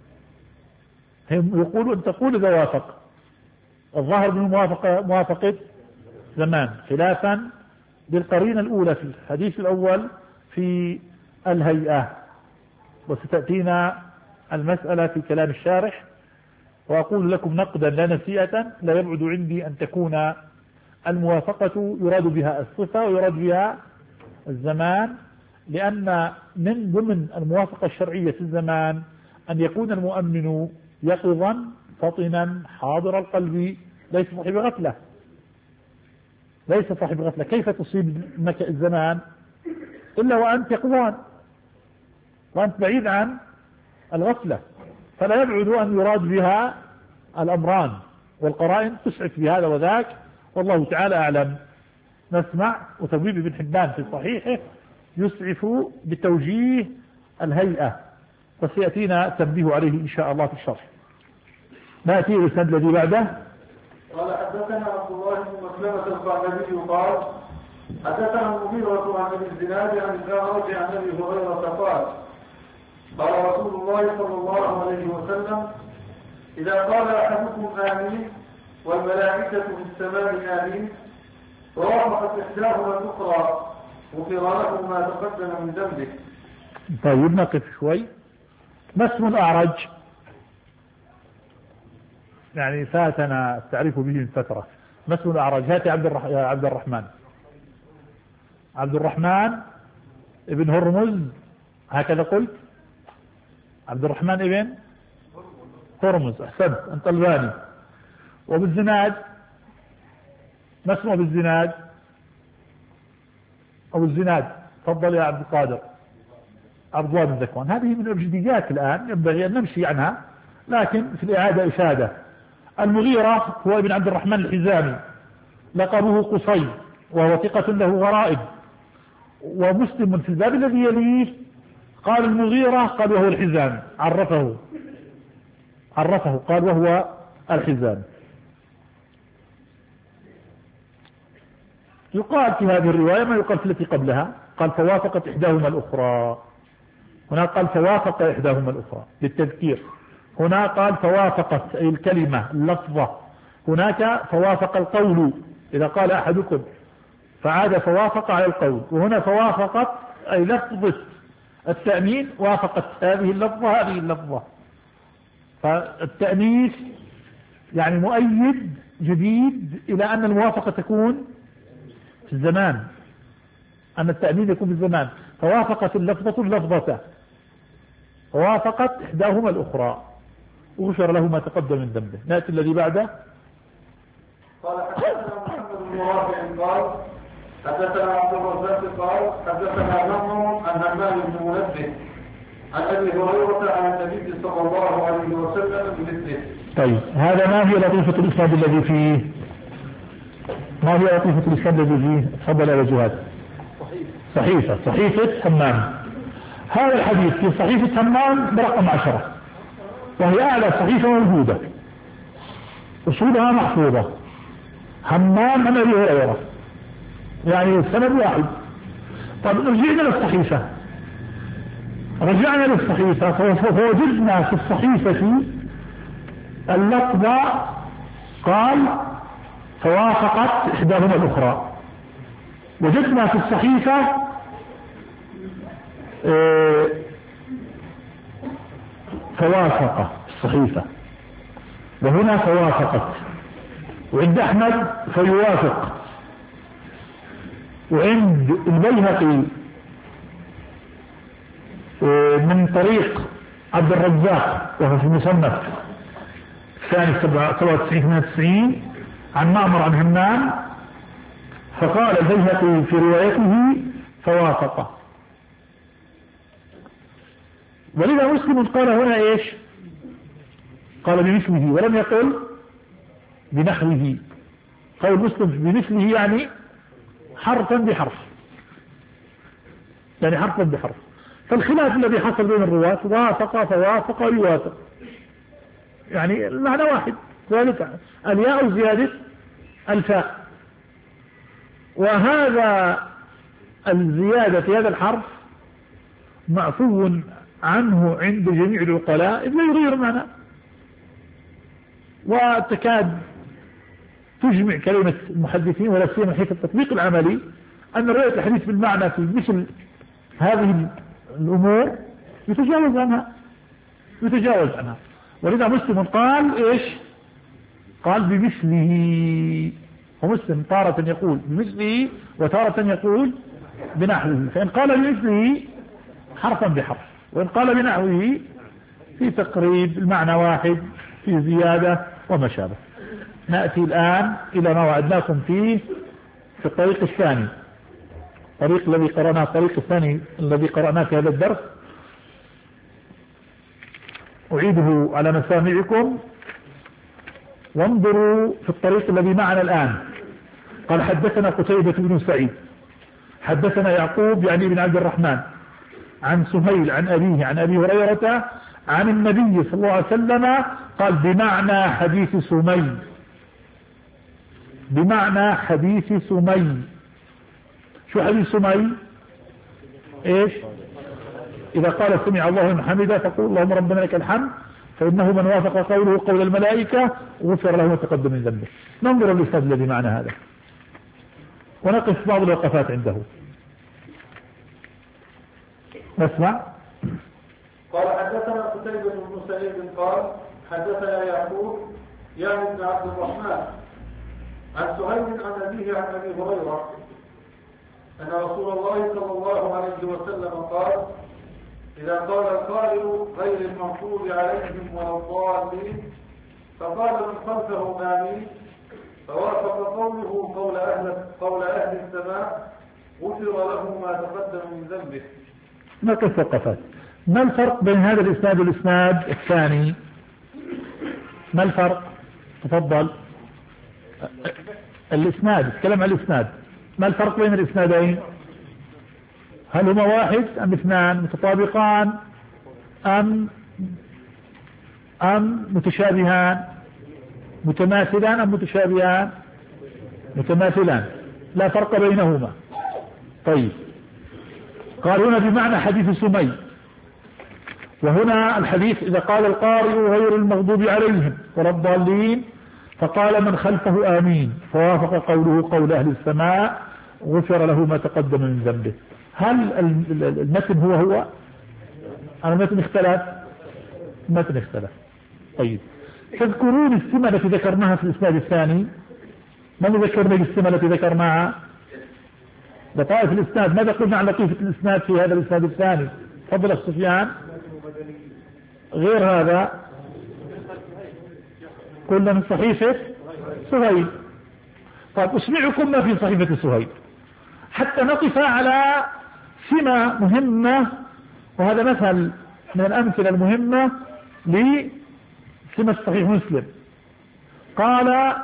هم يقولوا أن تقول إذا وافق. الظاهر من موافقة موافقة زمان، خلافا بالقرينة الأولى في الحديث الأول في الهيئة، وستأتينا المسألة في كلام الشارح. وأقول لكم نقدا لا نسيئة، لا يبعد عندي أن تكون الموافقة يراد بها الصفة ويراد بها الزمان، لأن من ضمن الموافقة الشرعية في الزمان أن يكون المؤمن يقظا فطنا حاضر القلب، ليس صاحب غفلة. ليس صاحب غفلة. كيف تصيب الزمان إلا وأنت يقظان وأنت بعيد عن الغفلة؟ فلا يبعد أن يراد بها الأمران، والقرائن تسعف بهذا وذاك، والله تعالى أعلم. نسمع وتبويب ابن حبان في صحيحه يسعف بتوجيه الهيئة، وسيأتينا تنبيه عليه إن شاء الله في الشرح. نأتي الإسناد الذي بعده. قال حدثنا عبد الله بن مسلمة القعنبي قال حدثنا المغيرة عن ابي الزناد عن الأعرج عن ابي هريرة قال قال رسول الله صلى الله عليه وسلم إذا قال أحدكم آمين والملائكة في السماء آمين ووافقت إحداهما الأخرى غفر له ما تقدم من ذنبه. طيب نقف شوي. ما اسم الأعرج؟ يعني فاتنا التعريف به من فترة. ما اسم الأعرج؟ هاتي عبد الرح... يا عبد الرحمن. عبد الرحمن ابن هرمز، هكذا قلت؟ عبد الرحمن ابن هرمز، أحسنت، أنت الباني. وبالزناد ما اسمه بالزناد؟ أو الزناد، تفضل يا عبد القادر. عبد الله بن ذكوان. هذه من الأبجديات الآن ينبغي أن نمشي عنها، لكن في الإعادة إشادة. المغيرة هو ابن عبد الرحمن الحزامي، لقبه قصي، وهو ثقة له غرائب. ومسلم في الباب الذي يليه قال المغيرة، قال وهو الحزامي، عرفه عرفه قال وهو الحزامي. يقال في هذه الرواية ما يقال في التي قبلها، قال فوافقت إحداهما الأخرى. هنا قال فوافق إحداهما الأخرى للتذكير. هنا قال فوافقت أي الكلمة اللفظة. هناك فوافق القول، إذا قال أحدكم فعاد فوافق على القول. وهنا فوافقت أي لفظة التأمين، وافقت هذه اللفظة هذه اللفظة. فالتأنيث يعني مؤيد جديد إلى أن الموافقة تكون في الزمان، أن التأنيث يكون في الزمان. فوافقت اللفظة اللفظة، ووافقت إحداهما الأخرى، وغفر له ما تقدم من ذنبه. نأتي الذي بعده. قال حدثنا محمد بن رافع قال حدثنا عبد الرزاق قال حدثنا نمر عن همام بن منبه عن ابي هريره عن النبي صلى الله عليه وسلم بمثله. طيب هذا ما هي لطيفة الإسناد الذي فيه؟ ما هي لطيفة الإسناد الذي فيه؟ تفضل يا جهاد. صحيفة صحيفة همام. هذا الحديث في صحيفة همام برقم عشرة، وهي أعلى صحيفة موجودة، أصولها محفوظة. همام عن أبي هريرة، يعني السند واحد. طب رجعنا للصحيفة، رجعنا للصحيفة فوجدنا في الصحيفة اللفظة قال فوافقت إحداهما الأخرى. وجدنا في الصحيفة اه فوافق الصحيفة، وهنا فوافقت، وعند أحمد فيوافق، وعند البيهقي من طريق عبد الرزاق وهو في المصنف الثاني سبعة وتسعين ثمانية وتسعين عن معمر عن همام، فقال البيهقي في روايته فوافق. ولذا مسلم قال هنا ايش؟ قال بمثله ولم يقل بنحوه. قول مسلم بمثله يعني حرفا بحرف، يعني حرفا بحرف. فالخلاف الذي حصل بين الرواة وافق فوافق ويوافق، يعني المعنى واحد، ذلك الياء زيادة الفاء. وهذا الزيادة في هذا الحرف معفو عنه عند جميع العقلاء، إذ لا يغير معنى. وتكاد تجمع كلمة المحدثين ولا سيما حيث التطبيق العملي أن رواية الحديث بالمعنى في مثل هذه الأمور يتجاوز عنها يتجاوز عنها ولذا مسلم قال إيش؟ قال بمثله. ومسلم تارة يقول بمثله وتارة يقول بنحوه، فإن قال بمثله حرفا بحرف، وإن قال بنحوه في تقريب المعنى واحد في زيادة وما شابه. نأتي الآن إلى ما وعدناكم فيه في الطريق الثاني، الطريق الذي قرأناه الطريق الثاني الذي قرأناه في هذا الدرس، أعيده على مسامعكم وانظروا في الطريق الذي معنا الآن. قال حدثنا قتيبة بن سعيد حدثنا يعقوب يعني بن عبد الرحمن عن سهيل عن أبيه عن أبي هريرة عن النبي صلى الله عليه وسلم قال بمعنى حديث سمي، بمعنى حديث سمي. شو حديث سمي؟ ايش؟ إذا قال سمع الله لمن حمده فقول اللهم ربنا لك الحمد، فإنه من وافق قوله قول الملائكة غفر له ما تقدم من ذنبه. ننظر الإسناد الذي معنى هذا ونقف بعض الوقفات عنده. نسمع. قال حدثنا قتيبة بن سعيد قال حدثنا يعقوب يعني بن عبد الرحمن عن سهيل عن أبيه عن أبي هريرة أن رسول الله صلى الله عليه وسلم قال إذا قال القائل غير المغضوب عليهم ولا الضالين فقال من خلفه آمين فوافق قوله قول أهل, قول أهل السماء غفر له ما تقدم من ذنبه. نقف وقفات. ما الفرق بين هذا الإسناد والإسناد الثاني؟ ما الفرق؟ تفضل. الإسناد، اتكلم عن الإسناد. ما الفرق بين الإسنادين؟ هل هما واحد أم اثنان متطابقان أم أم متشابهان؟ متماثلان أم متشابهان؟ متماثلان، لا فرق بينهما. طيب، قال هنا بمعنى حديث سمي، وهنا الحديث إذا قال القارئ غير المغضوب عليهم ولا الضالين فقال من خلفه آمين فوافق قوله قول أهل السماء غفر له ما تقدم من ذنبه. هل المتن هو هو؟ المتن اختلف؟ المتن اختلف. طيب تذكرون السمة التي ذكرناها في الإسناد الثاني؟ من ذكرنا بالسمة التي ذكرناها؟ لطائف الإسناد. ماذا قلنا عن لطيفة الإسناد في هذا الإسناد الثاني؟ تفضل أخ سفيان. غير هذا قلنا من صحيفة سهيل. طيب أسمعكم ما في صحيفة سهيل حتى نقف على سمة مهمة، وهذا مثل من الأمثلة المهمة لسمة صحيح مسلم. قال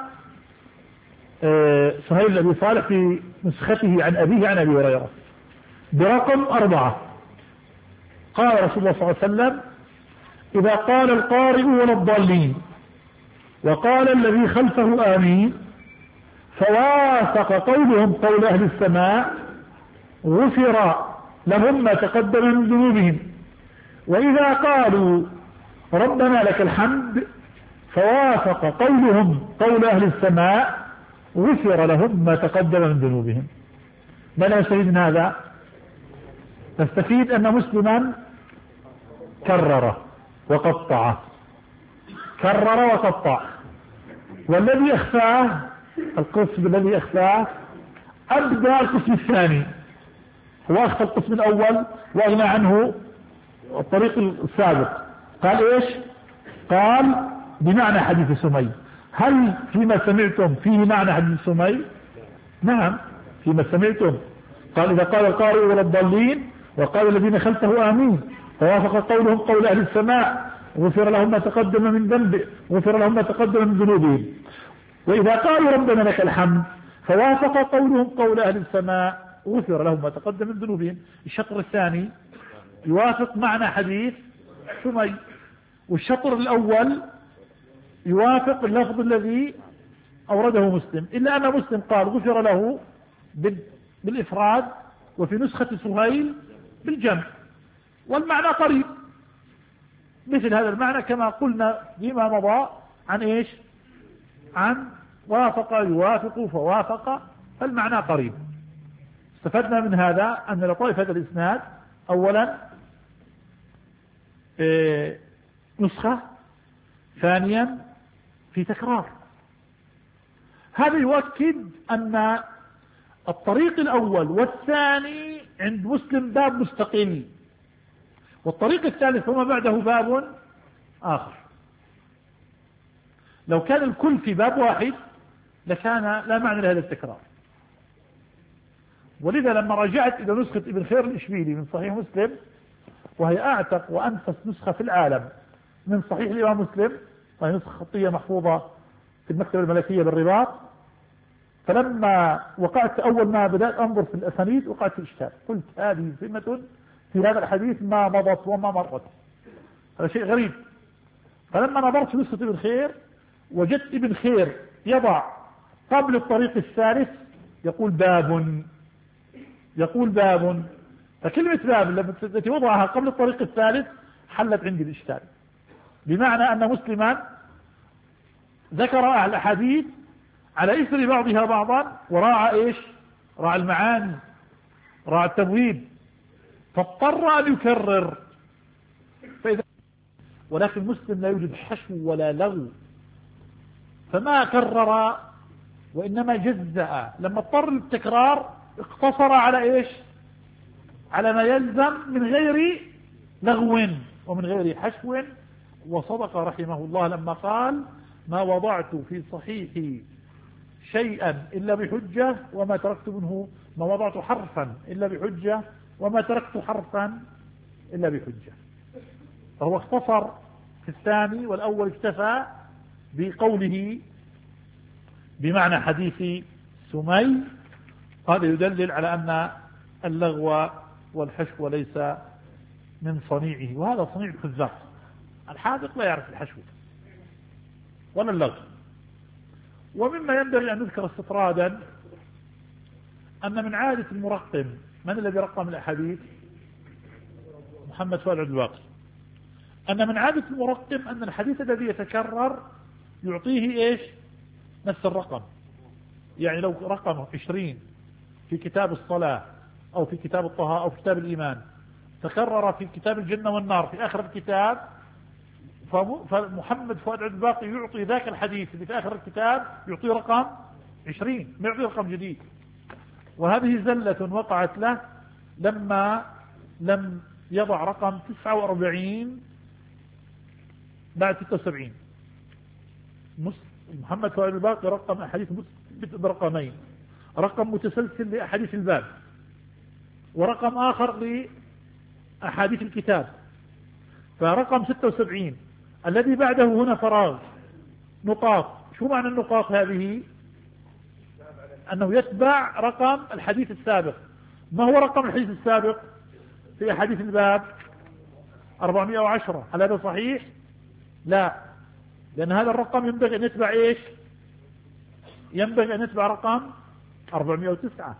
سهيل أبي صالح في نسخته عن أبيه عن أبي هريرة برقم أربعة، قال رسول الله صلى الله عليه وسلم: إذا قال القارئ ولا الضالين وقال الذي خلفه آمين فوافق قولهم قول أهل السماء غفر لهم ما تقدم من ذنوبهم. وإذا قالوا ربنا لك الحمد فوافق قولهم قول أهل السماء غفر لهم ما تقدم من ذنوبهم. ما نستفيد من هذا؟ نستفيد أن مسلما كرر وقطع كرر وقطع، والذي أخفاه القسم الذي أخفاه أبدأ القسم الثاني، هو أخفى القسم الأول وأغنى عنه الطريق السابق. قال إيش؟ قال بمعنى حديث سمي. هل فيما سمعتم فيه معنى حديث سمي؟ نعم فيما سمعتم. قال إذا قال القارئ ولا الضالين وقال الذين خلفه آمين فوافق قولهم قول أهل السماء غفر لهم ما تقدم من ذنبه غفر لهم ما تقدم من ذنوبهم. وإذا قالوا ربنا لك الحمد فوافق قولهم قول أهل السماء غفر لهم ما تقدم من ذنوبهم. الشطر الثاني يوافق معنى حديث سمي، والشطر الأول يوافق اللفظ الذي أورده مسلم، إلا أن مسلم قال غفر له بالإفراد وفي نسخة سهيل بالجمع، والمعنى قريب مثل هذا المعنى كما قلنا فيما مضى عن إيش؟ عن وافق يوافق فوافق، فالمعنى قريب. استفدنا من هذا أن لطائف هذا الإسناد أولا إيه نسخة، ثانيا في تكرار. هذا يؤكد أن الطريق الأول والثاني عند مسلم باب مستقل، والطريق الثالث وما بعده باب آخر. لو كان الكل في باب واحد لكان لا معنى لهذا التكرار. ولذا لما رجعت إلى نسخة ابن خير الإشبيلي من صحيح مسلم، وهي أعتق وأنفس نسخة في العالم من صحيح الإمام مسلم، وهي نسخة خطية محفوظة في المكتبة الملكية بالرباط، فلما وقعت أول ما بدأت أنظر في الأسانيد وقعت في الإشكال، قلت هذه سمة في هذا الحديث ما مضت وما مرت، هذا شيء غريب. فلما نظرت في نسخة ابن خير وجدت ابن خير يضع قبل الطريق الثالث يقول باب يقول باب فكلمة باب التي وضعها قبل الطريق الثالث حلت عندي الإشكال، بمعنى أن مسلما ذكر الأحاديث على إثر بعضها بعضا وراعى إيش؟ راعى المعاني، راعى التبويب، فاضطر أن يكرر. فإذا ولكن مسلم لا يوجد حشو ولا لغو، فما كرر وإنما جزأ. لما اضطر للتكرار اقتصر على إيش؟ على ما يلزم من غير لغو ومن غير حشو. وصدق رحمه الله لما قال: ما وضعت في صحيحي شيئا إلا بحجة وما تركت منه ما وضعت حرفا إلا بحجة وما تركت حرفا إلا بحجة. فهو اختصر في الثاني، والأول اكتفى بقوله بمعنى حديث سمي. هذا يدلل على أن اللغو والحشو ليس من صنيعه، وهذا صنيع الخزاق. الحاذق لا يعرف الحشو ولا اللغو. ومما ينبغي أن نذكر استطرادا أن من عادة المرقم، من الذي رقم الأحاديث؟ محمد فؤاد عبد الواقي. أن من عادة المرقم أن الحديث الذي يتكرر يعطيه إيش؟ نفس الرقم. يعني لو رقمه عشرين في كتاب الصلاة أو في كتاب الطهارة أو في كتاب الإيمان، تكرر في كتاب الجنة والنار في آخر الكتاب، فمحمد فؤاد عبد الباقي يعطي ذاك الحديث اللي في آخر الكتاب يعطي رقم عشرين، ما يعطي رقم جديد. وهذه زلة وقعت له لما لم يضع رقم تسعة وأربعين بعد ستة وسبعين. محمد فؤاد الباقي رقم أحاديث برقمين، رقم متسلسل لأحاديث الباب، ورقم آخر لأحاديث الكتاب. فرقم ستة وسبعين الذي بعده هنا فراغ، نقاط. شو معنى النقاط هذه؟ أنه يتبع رقم الحديث السابق. ما هو رقم الحديث السابق في أحاديث الباب؟ أربعمائة وعشرة. هل هذا صحيح؟ لا، لأن هذا الرقم ينبغي أن يتبع إيش؟ ينبغي أن يتبع رقم أربعمائة وتسعة،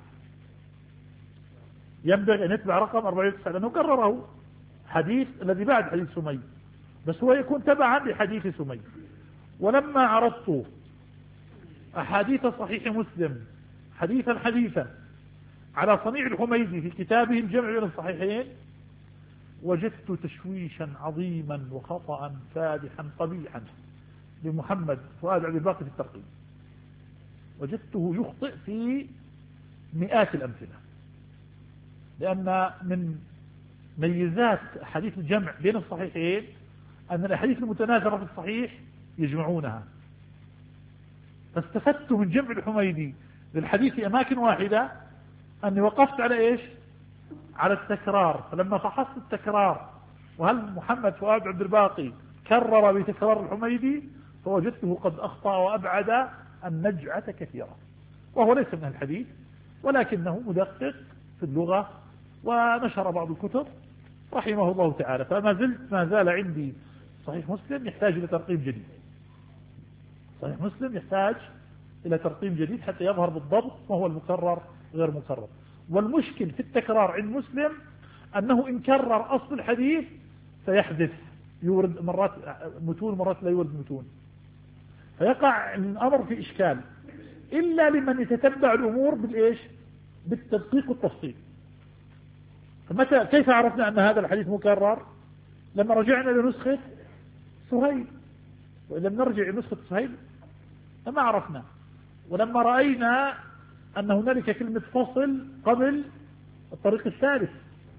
ينبغي أن يتبع رقم أربعمائة وتسعة لأنه كرره حديث الذي بعد حديث سمي، بس هو يكون تبعا لحديث سمي. ولما عرضت أحاديث صحيح مسلم حديثا حديثا على صنيع الحميدي في كتابه الجمع بين الصحيحين، وجدت تشويشا عظيما وخطأ فادحا قبيحا لمحمد فؤاد عبد الباقي في الترقيم. وجدته يخطئ في مئات الأمثلة، لأن من ميزات حديث الجمع بين الصحيحين أن الأحاديث المتناثرة في الصحيح يجمعونها. فاستفدت من جمع الحميدي للحديث في أماكن واحدة أني وقفت على إيش؟ على التكرار. فلما فحصت التكرار وهل محمد فؤاد عبد الباقي كرر بتكرار الحميدي، فوجدته قد أخطأ وأبعد النجعة كثيرا، وهو ليس من الحديث ولكنه مدقق في اللغة ونشر بعض الكتب رحمه الله تعالى. فما زلت ما زال عندي صحيح مسلم يحتاج إلى ترقيم جديد، صحيح مسلم يحتاج إلى ترقيم جديد حتى يظهر بالضبط ما هو المكرر غير مكرر. والمشكل في التكرار عند مسلم أنه إن كرر أصل الحديث سيحدث، يورد مرات متون مرات لا يورد متون، فيقع الأمر في إشكال إلا لمن يتتبع الأمور بالإيش؟ بالتدقيق والتفصيل. فمتى كيف عرفنا أن هذا الحديث مكرر؟ لما رجعنا لنسخة سهيل، وإن لم نرجع لنسخة سهيل فما عرفنا. ولما رأينا أن هنالك كلمة فصل قبل الطريق الثالث،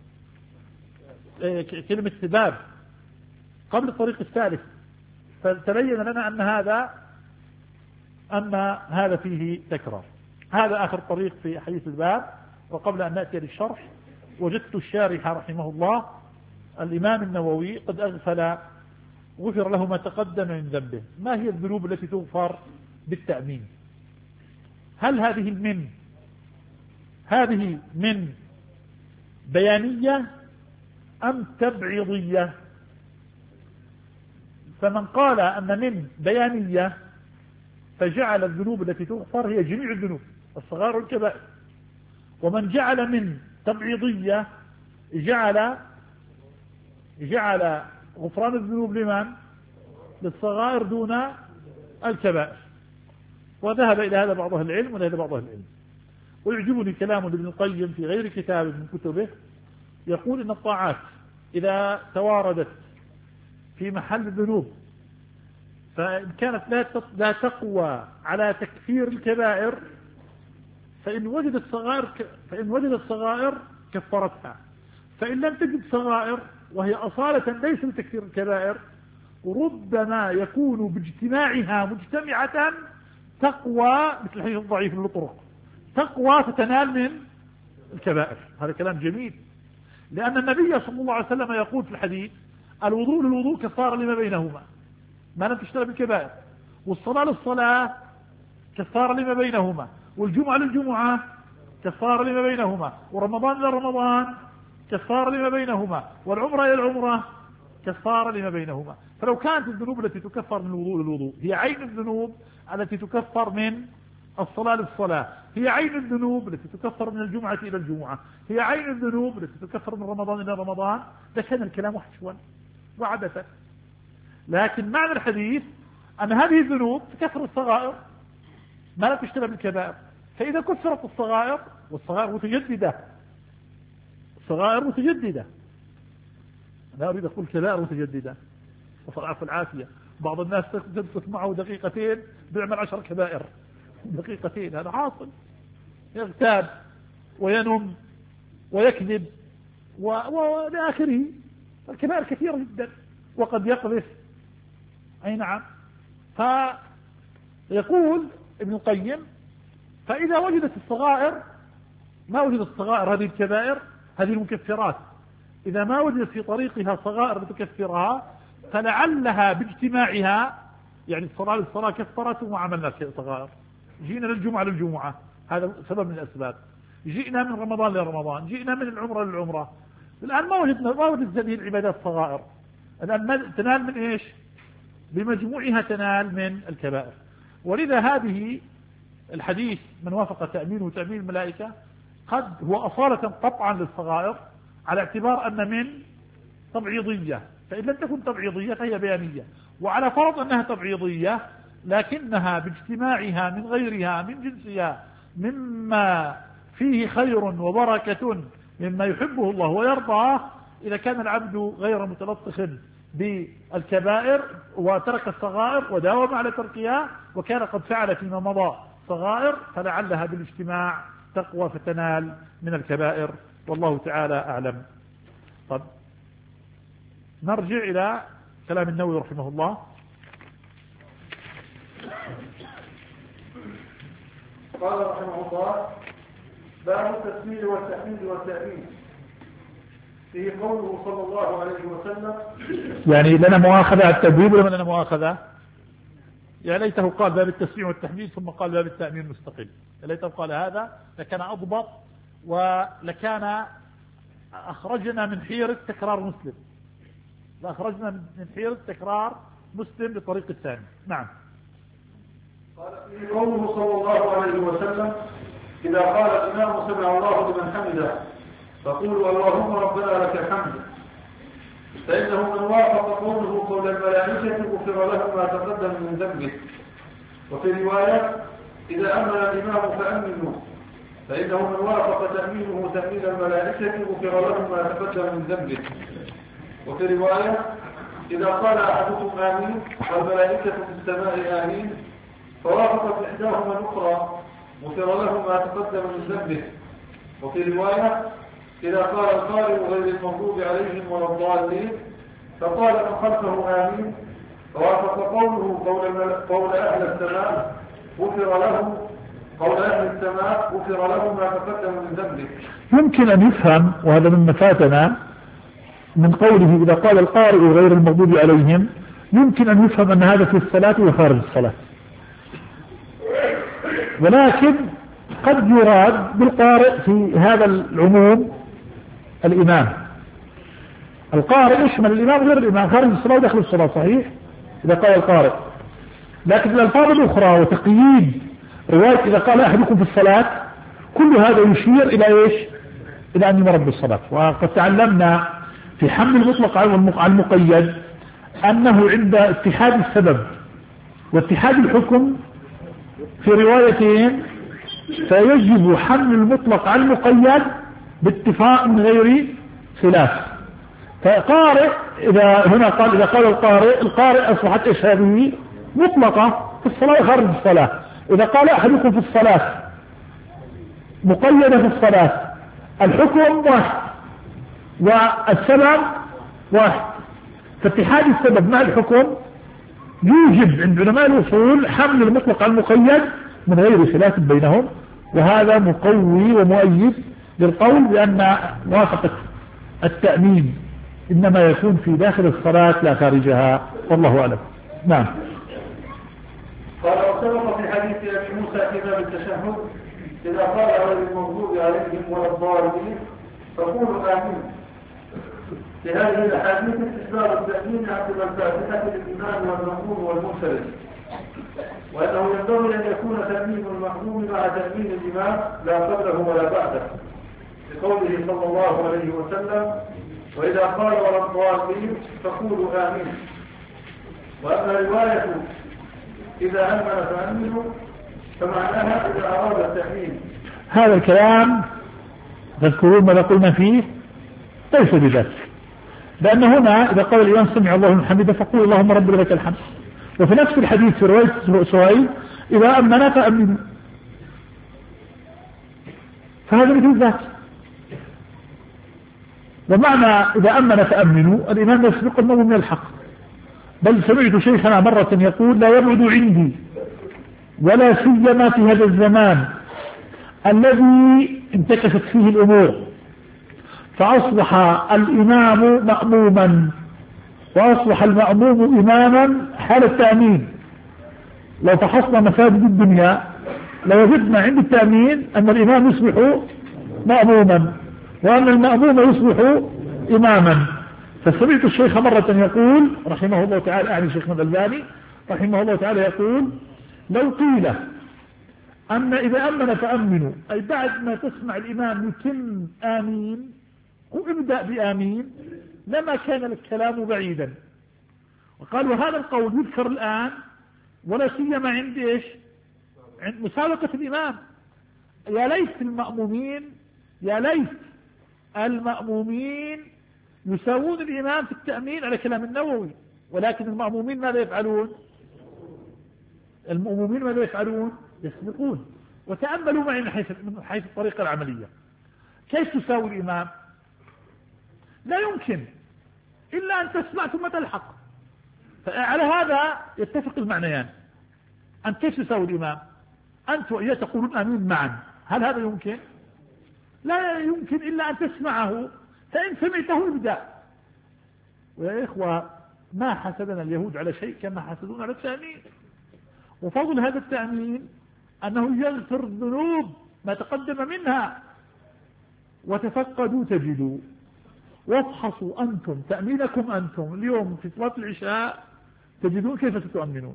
كلمة باب قبل الطريق الثالث، فتبين لنا أن هذا أن هذا فيه تكرار. هذا آخر طريق في حديث الباب. وقبل أن نأتي للشرح، وجدت الشارح رحمه الله الإمام النووي قد أغفل، غفر له ما تقدم من ذنبه. ما هي الذنوب التي تغفر بالتأمين؟ هل هذه المن هذه من بيانية أم تبعيضية؟ فمن قال أن من بيانية فجعل الذنوب التي تغفر هي جميع الذنوب الصغار والكبائر، ومن جعل من تبعيضية جعل جعل غفران الذنوب لمن؟ للصغائر دون الكبائر. وذهب إلى هذا بعض أهل العلم وإلى هذا بعض أهل العلم. ويعجبني كلام ابن القيم في غير كتاب من كتبه، يقول إن الطاعات إذا تواردت في محل الذنوب فإن كانت لا تقوى على تكفير الكبائر فإن وجدت صغائر فإن وجدت صغائر كفرتها، فإن لم تجد صغائر وهي أصالة ليس لتكفير الكبائر ربما يكون باجتماعها مجتمعة تقوى، مثل الحديث الضعيف للطرق، تقوى فتنال من الكبائر. هذا كلام جميل، لأن النبي صلى الله عليه وسلم يقول في الحديث: الوضوء للوضوء كفارة لما بينهما ما لم تشترك بالكبائر، والصلاة للصلاة كفارة لما بينهما، والجمعة للجمعة كفارة لما بينهما، ورمضان إلى رمضان كفارة لما بينهما، والعمرة إلى العمرة كفارة لما بينهما. فلو كانت الذنوب التي تكفر من الوضوء للوضوء هي عين الذنوب التي تكفر من الصلاة للصلاة، هي عين الذنوب التي تكفر من الجمعة إلى الجمعة، هي عين الذنوب التي تكفر من رمضان إلى رمضان، لكان الكلام وحشوا وعبثا. لكن معنى الحديث أن هذه الذنوب تكفر الصغائر ما لا تشتبه بالكبائر. فإذا كفرت الصغائر، والصغائر متجددة، الصغائر متجددة، لا أريد أقول كبائر متجددة، وصل العفو العافية. بعض الناس تمكث معه دقيقتين بيعمل عشر كبائر دقيقتين، هذا حاصل. يغتاب وينم ويكذب وإلى آخره. الكبائر كثيرة جدا، وقد يقذف. أي نعم. فيقول ابن القيم: فإذا وجدت الصغائر، ما وجدت الصغائر هذه الكبائر هذه المكفرات، إذا ما وجدت في طريقها صغائر تكفرها فلعلها باجتماعها، يعني الصلاة للصلاة كفرت وما عملنا صغائر. جئنا للجمعة للجمعة، هذا سبب من الأسباب. جئنا من رمضان لرمضان، جئنا من العمرة للعمرة. الآن ما وجدنا ما وجدت هذه العبادات صغائر. الآن تنال من إيش؟ بمجموعها تنال من الكبائر. ولذا هذه الحديث من وافق تأمينه وتأمين الملائكة قد هو أصالة قطعا للصغائر، على اعتبار أن من تبعيضية، فإن لم تكن تبعيضية فهي بيانية. وعلى فرض أنها تبعيضية لكنها باجتماعها من غيرها من جنسها مما فيه خير وبركة مما يحبه الله ويرضاه، إذا كان العبد غير متلطخ بالكبائر وترك الصغائر وداوم على تركها وكان قد فعل فيما مضى صغائر، فلعلها بالاجتماع تقوى فتنال من الكبائر، والله تعالى أعلم. طب نرجع إلى كلام النووي رحمه الله. قال رحمه الله: باب التسمية والتحميد والتأمين، فيه قوله صلى الله عليه وسلم. يعني لنا مؤاخذة على التبويب ولا لنا مؤاخذة؟ يا ليته قال باب التسمية والتحميد ثم قال باب التأمين مستقل. يا ليته قال هذا لكان أضبط ولكان أخرجنا من حيرة تكرار مسلم، لأخرجنا من حيرة تكرار مسلم بطريق الثاني. نعم. قال فيه قوله صلى الله عليه وسلم: إذا قال الإمام سمع الله لمن حمده فقولوا اللهم ربنا لك الحمد، فإنه من وافق قوله قول الملائكة غفر له ما تقدم من ذنبه. وفي رواية: إذا أمن الإمام فأمنوا، فإنه من وافق تأمينه تأمين الملائكة غفر له ما تقدم من ذنبه. وفي رواية: إذا قال أحدكم آمين والملائكة في السماء آمين فوافقت إحداهما الأخرى غفر له ما تقدم من ذنبه. وفي رواية: إذا قال القارئ غير المغضوب عليهم ولا الضالين فقال من خلفه آمين فوافق قوله قول, قول أهل السماء غفر له قول أهل السماء غفر له ما تقدم من ذنبه. يمكن أن يفهم، وهذا مما فاتنا من قوله إذا قال القارئ غير المغضوب عليهم، يمكن أن يفهم أن هذا في الصلاة وخارج الصلاة، ولكن قد يراد بالقارئ في هذا العموم الإمام. القارئ يشمل الإمام غير الإمام، خارج الصلاة وداخل الصلاة، صحيح إذا قال القارئ. لكن الألفاظ الأخرى وتقييد رواية إذا قال أحدكم في الصلاة كل هذا يشير إلى إيش؟ إلى أن يمر بالصلاة. وقد تعلمنا في حمل المطلق على المقيد أنه عند اتحاد السبب واتحاد الحكم في روايتين فيجب حمل المطلق على المقيد باتفاق من غير خلاف. فقارئ إذا هنا قال إذا قال القارئ القارئ أصبحت إيش هذه؟ مطلقة في الصلاة وخارج الصلاة. إذا قال أحدكم في الصلاة مقيدة في الصلاة، الحكم واحد والسبب واحد، فاتحاد السبب مع الحكم يوجب عند علماء الأصول حمل المطلق على المقيد من غير خلاف بينهم، وهذا مقوي ومؤيد للقول بأن موافقة التأمين إنما يكون في داخل الصلاة لا خارجها، والله أعلم. نعم. قال وسبق في حديث أبي موسى في باب التشهد: إذا قال غير المغضوب عليهم ولا الضالين فقولوا آمين. في هذه الأحاديث استحباب التأمين عقب الفاتحة للإمام والمأموم والمنفرد، وأنه ينبغي أن يكون تأمين المأموم مع تأمين الإمام لا قبله ولا بعده، لقوله صلى الله عليه وسلم: وإذا قال ولا الضالين فقولوا آمين. وأما رواية إذا أمن فأمنوا فمعناها إذا أراد التأمين. هذا الكلام تذكرون ماذا قلنا فيه؟ ليس بذلك، لأن هنا إذا قال الإمام سمع الله لمن حمده فقول اللهم رب لك الحمد. وفي نفس الحديث في رواية سهيل إذا أمنا فأمنوا، فهذا مثل ذات. ومعنى إذا أمن فأمنوا الإمام يسبق المؤمن من الحق. بل سمعت شيخنا مرة يقول لا يبعد عندي ولا سيما في هذا الزمان الذي انتكست فيه الأمور فأصبح الإمام مأموما وأصبح المأموم إماما حال التأمين. لو فحصنا مساجد الدنيا لوجدنا عند التأمين أن الإمام يصبح مأموما وأن المأموم يصبح إماما. فسمعت الشيخ مرة يقول رحمه الله تعالى، يعني الشيخ الألباني رحمه الله تعالى يقول لو قيل أن إذا أمن فأمنوا أي بعد ما تسمع الإمام يتم آمين وابدأ بآمين لما كان الكلام بعيدا. وقال وهذا القول يذكر الآن ولا سيما عند إيش؟ عند مسابقة الإمام. يا ليت المأمومين يا ليت المأمومين يساوون الإمام في التأمين على كلام النووي، ولكن المأمومين ماذا يفعلون؟ المأمومين ماذا يفعلون؟ يسبقون. وتأملوا معي من حيث من حيث الطريقة العملية كيف تساوي الإمام؟ لا يمكن إلا أن تسمع ثم تلحق. فعلى هذا يتفق المعنيان. أن كيف تساوي الإمام؟ أنت وإياه تقولون آمين معا، هل هذا يمكن؟ لا يمكن إلا أن تسمعه، فإن سمعته ابدأ. ويا إخوة ما حسدنا اليهود على شيء كما حسدون على التأمين. وفضل هذا التأمين أنه يغفر الذنوب ما تقدم منها. وتفقدوا تجدوا، وافحصوا أنتم تأمينكم أنتم اليوم في صلاة العشاء تجدون كيف ستؤمنون.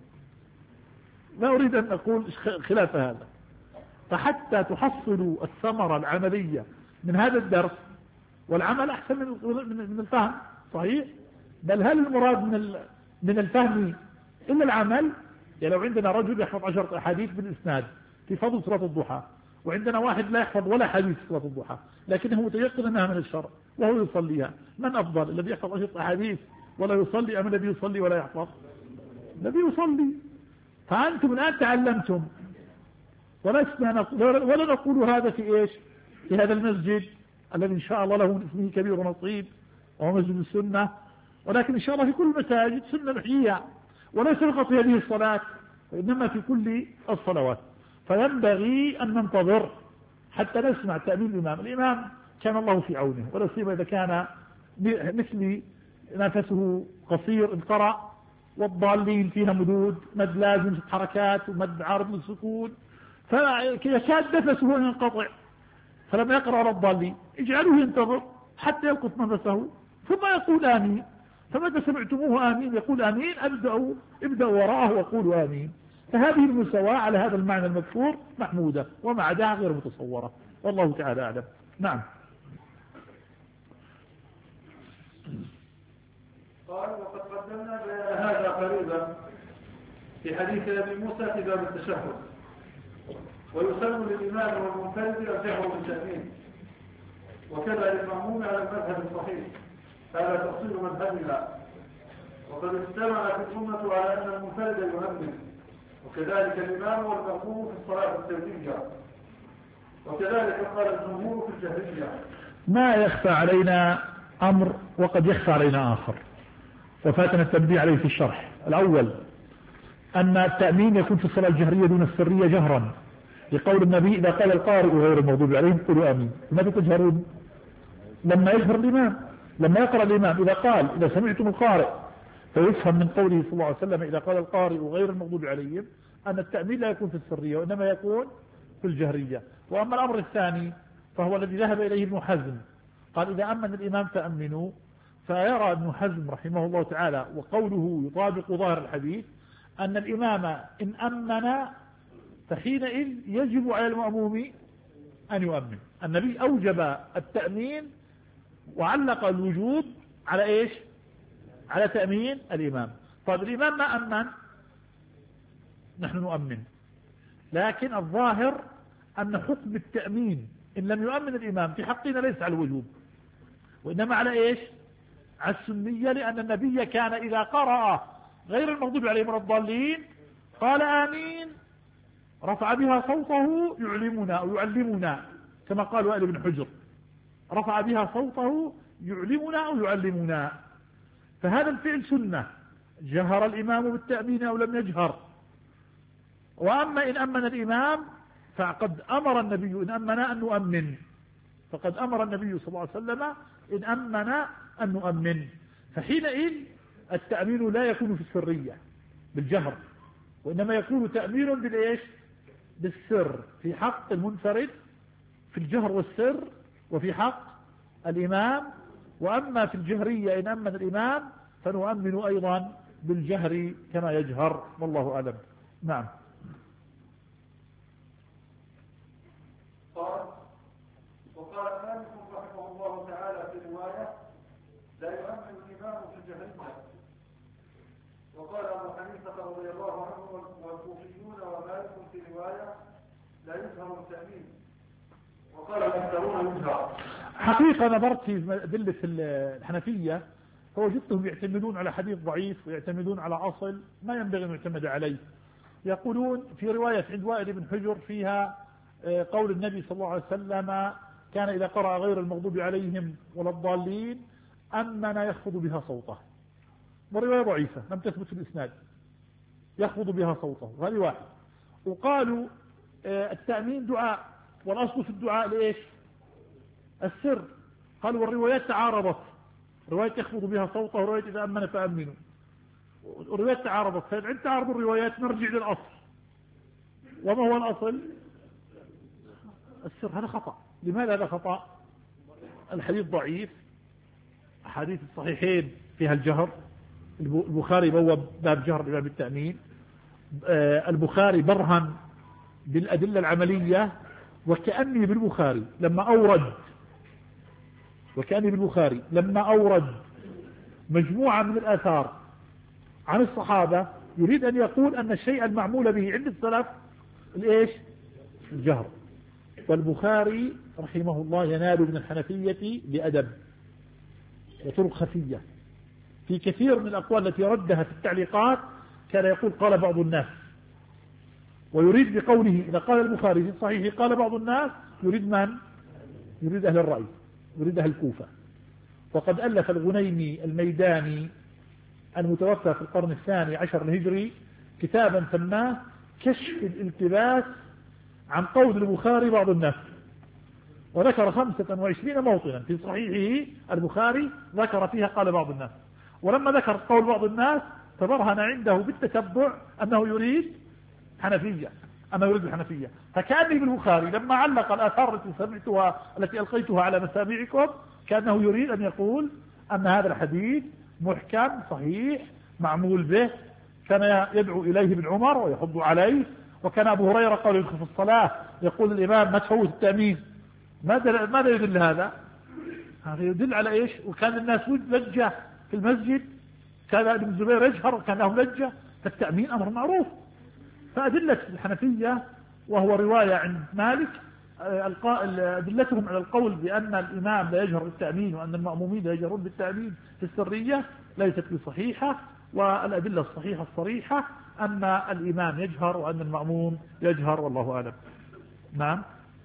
لا أريد أن أقول خلاف هذا. فحتى تحصلوا الثمرة العملية من هذا الدرس، والعمل أحسن من الفهم صحيح، بل هل المراد من من الفهم إلا العمل؟ يعني لو عندنا رجل يحفظ عشرة أحاديث بالإسناد في فضل صلاة الضحى، وعندنا واحد لا يحفظ ولا حديث في صلاة الضحى لكنه متيقن أنها من الشرع وهو يصليها، من أفضل؟ الذي يحفظ عشرة أحاديث ولا يصلي أم الذي يصلي ولا يحفظ؟ الذي يصلي. فأنتم الآن تعلمتم، ولسنا ولا نقول هذا في إيش؟ في هذا المسجد الذي إن شاء الله له من اسمه كبير ونصيب وهو مسجد السنة، ولكن إن شاء الله في كل المساجد سنة نحييها، وليس فقط في هذه الصلاة وإنما في كل الصلوات. فينبغي أن ننتظر حتى نسمع تأمين الإمام. الإمام كان الله في عونه، ولا سيما إذا كان مثلي نفسه قصير انقرأ، والضالين فيها مدود، مد لازم في حركات ومد عارض للسكون، فيكاد نفسه أن ينقطع. فلما يقرأ على الضالين اجعلوه ينتظر حتى يلقط نفسه ثم يقول آمين. فمتى سمعتموه آمين يقول آمين ابدأوا ابدأوا وراءه وقولوا آمين. فهذه المساواة على هذا المعنى المذكور محمودة، وما عداها غير متصورة، والله تعالى أعلم. نعم. قال وقد قدمنا بيان هذا قريبا في حديث أبي موسى في باب التشهد. ويسلم للإمام والمنفرد الجهر بالتأمين، وكذا للمأموم على المذهب الصحيح، هذا تفصيل مذهبنا. وقد اجتمعت الأمة على أن المنفرد يؤمن، وكذلك الإمام والمأموم في الصلاة السرية، وكذلك قال الجمهور في الجهرية. ما يخفى علينا أمر وقد يخفى علينا آخر، وفاتنا التنبيه عليه في الشرح. الأول أن التأمين يكون في الصلاة الجهرية دون السرية جهرا، لقول النبي إذا قال القارئ غير المغضوب عليهم قولوا آمين. لماذا تجهرون؟ لما يجهر الإمام، لما يقرأ الإمام إذا قال إذا سمعتم القارئ، فيفهم من قوله صلى الله عليه وسلم إذا قال القارئ غير المغضوب عليهم أن التأمين لا يكون في السرية وإنما يكون في الجهرية. وأما الأمر الثاني فهو الذي ذهب إليه ابن حزم، قال إذا أمن الإمام فأمنوا. فيرى ابن حزم رحمه الله تعالى وقوله يطابق ظاهر الحديث أن الإمام إن أمن فحينئذ يجب على المأموم أن يؤمن. النبي أوجب التأمين وعلق الوجوب على إيش؟ على تأمين الإمام. طيب الإمام ما أمن، نحن نؤمن، لكن الظاهر أن حكم التأمين إن لم يؤمن الإمام في حقنا ليس على الوجوب وإنما على إيش؟ على السنية، لأن النبي كان إذا قرأ غير المغضوب عليهم ولا الضالين قال آمين، رفع بها صوته يعلمنا أو يعلمنا كما قال وائل بن حجر، رفع بها صوته يعلمنا أو يعلمنا. فهذا الفعل سنة، جهر الإمام بالتأمين أو لم يجهر. وأما إن أمن الإمام فقد أمر النبي إن أمنا أن نؤمن، فقد أمر النبي صلى الله عليه وسلم إن أمنا أن نؤمن. فحينئذ التأمين لا يكون في السرية بالجهر، وإنما يكون تأمين بالإيش؟ بالسر، في حق المنفرد في الجهر والسر، وفي حق الإمام. وأما في الجهرية إن أمن الإمام فنؤمن أيضا بالجهر كما يجهر، والله أعلم. نعم. قال وقال مالك رحمه الله تعالى في رواية لا يؤمن الإمام في الجهرية. وقال أبو حنيفة رضي الله عنه والكوفيون ومالك في رواية لا يظهر التأمين، وقال الأكثرون يظهر. حقيقة نظرت في أدلة الحنفية فوجدتهم يعتمدون على حديث ضعيف ويعتمدون على أصل ما ينبغي أن يعتمد عليه. يقولون في رواية عند وائل بن حجر فيها قول النبي صلى الله عليه وسلم كان إذا قرأ غير المغضوب عليهم ولا الضالين أمن يخفض بها صوته، والرواية ضعيفة لم تثبت في الإسناد، يخفض بها صوته، هذه واحد. وقالوا التأمين دعاء، والأصل في الدعاء لإيش؟ السر. قالوا والروايات تعارضت، رواية يخفض بها صوته ورواية إذا أمن فأمنوا، الروايات تعارضت. فعند تعارض الروايات نرجع للأصل، وما هو الأصل؟ السر. هذا خطأ. لماذا هذا خطأ؟ الحديث ضعيف، أحاديث الصحيحين فيها الجهر، البخاري بوب باب جهر الإمام بالتأمين، البخاري برهن بالأدلة العملية. وكأني بالبخاري لما أورد وكأني بالبخاري لما أورد مجموعة من الآثار عن الصحابة يريد أن يقول أن الشيء المعمول به عند السلف الإيش؟ الجهر. والبخاري رحمه الله ينال من الحنفية بأدب وطرق خفية. في كثير من الأقوال التي ردها في التعليقات كان يقول قال بعض الناس، ويريد بقوله إذا قال البخاري في صحيح قال بعض الناس يريد من؟ يريد أهل الرأي، يريد أهل الكوفة. وقد ألف الغنيمي الميداني المتوفى في القرن الثاني عشر الهجري كتابا سماه كشف الالتباس عن قول البخاري بعض الناس، وذكر خمسة وعشرين موطنا في صحيحه البخاري ذكر فيها قال بعض الناس. ولما ذكر قول بعض الناس تبرهن عنده بالتتبع أنه يريد حنفية، أنه يريد الحنفية. فكأني بالبخاري لما علق الآثار التي سمعتها التي ألقيتها على مسامعكم كأنه يريد أن يقول أن هذا الحديث محكم صحيح معمول به، كان يدعو إليه ابن عمر ويحض عليه. وكان أبو هريرة قال يدخل في الصلاة يقول الإمام ما تفوت التأمين. ماذا ماذا يدل هذا؟ هذا يدل على إيش؟ وكان الناس لجة في المسجد، كان ابن الزبير يجهر وكان لهم لجة، فالتأمين أمر معروف. فأدلة الحنفية وهو رواية عند مالك أدلتهم على القول بأن الإمام لا يجهر بالتأمين وأن المأمومين لا يجهرون بالتأمين في السرية ليست بصحيحة. والأدلة الصحيحة الصريحة أن الإمام يجهر وأن المأموم يجهر، والله أعلم. نعم.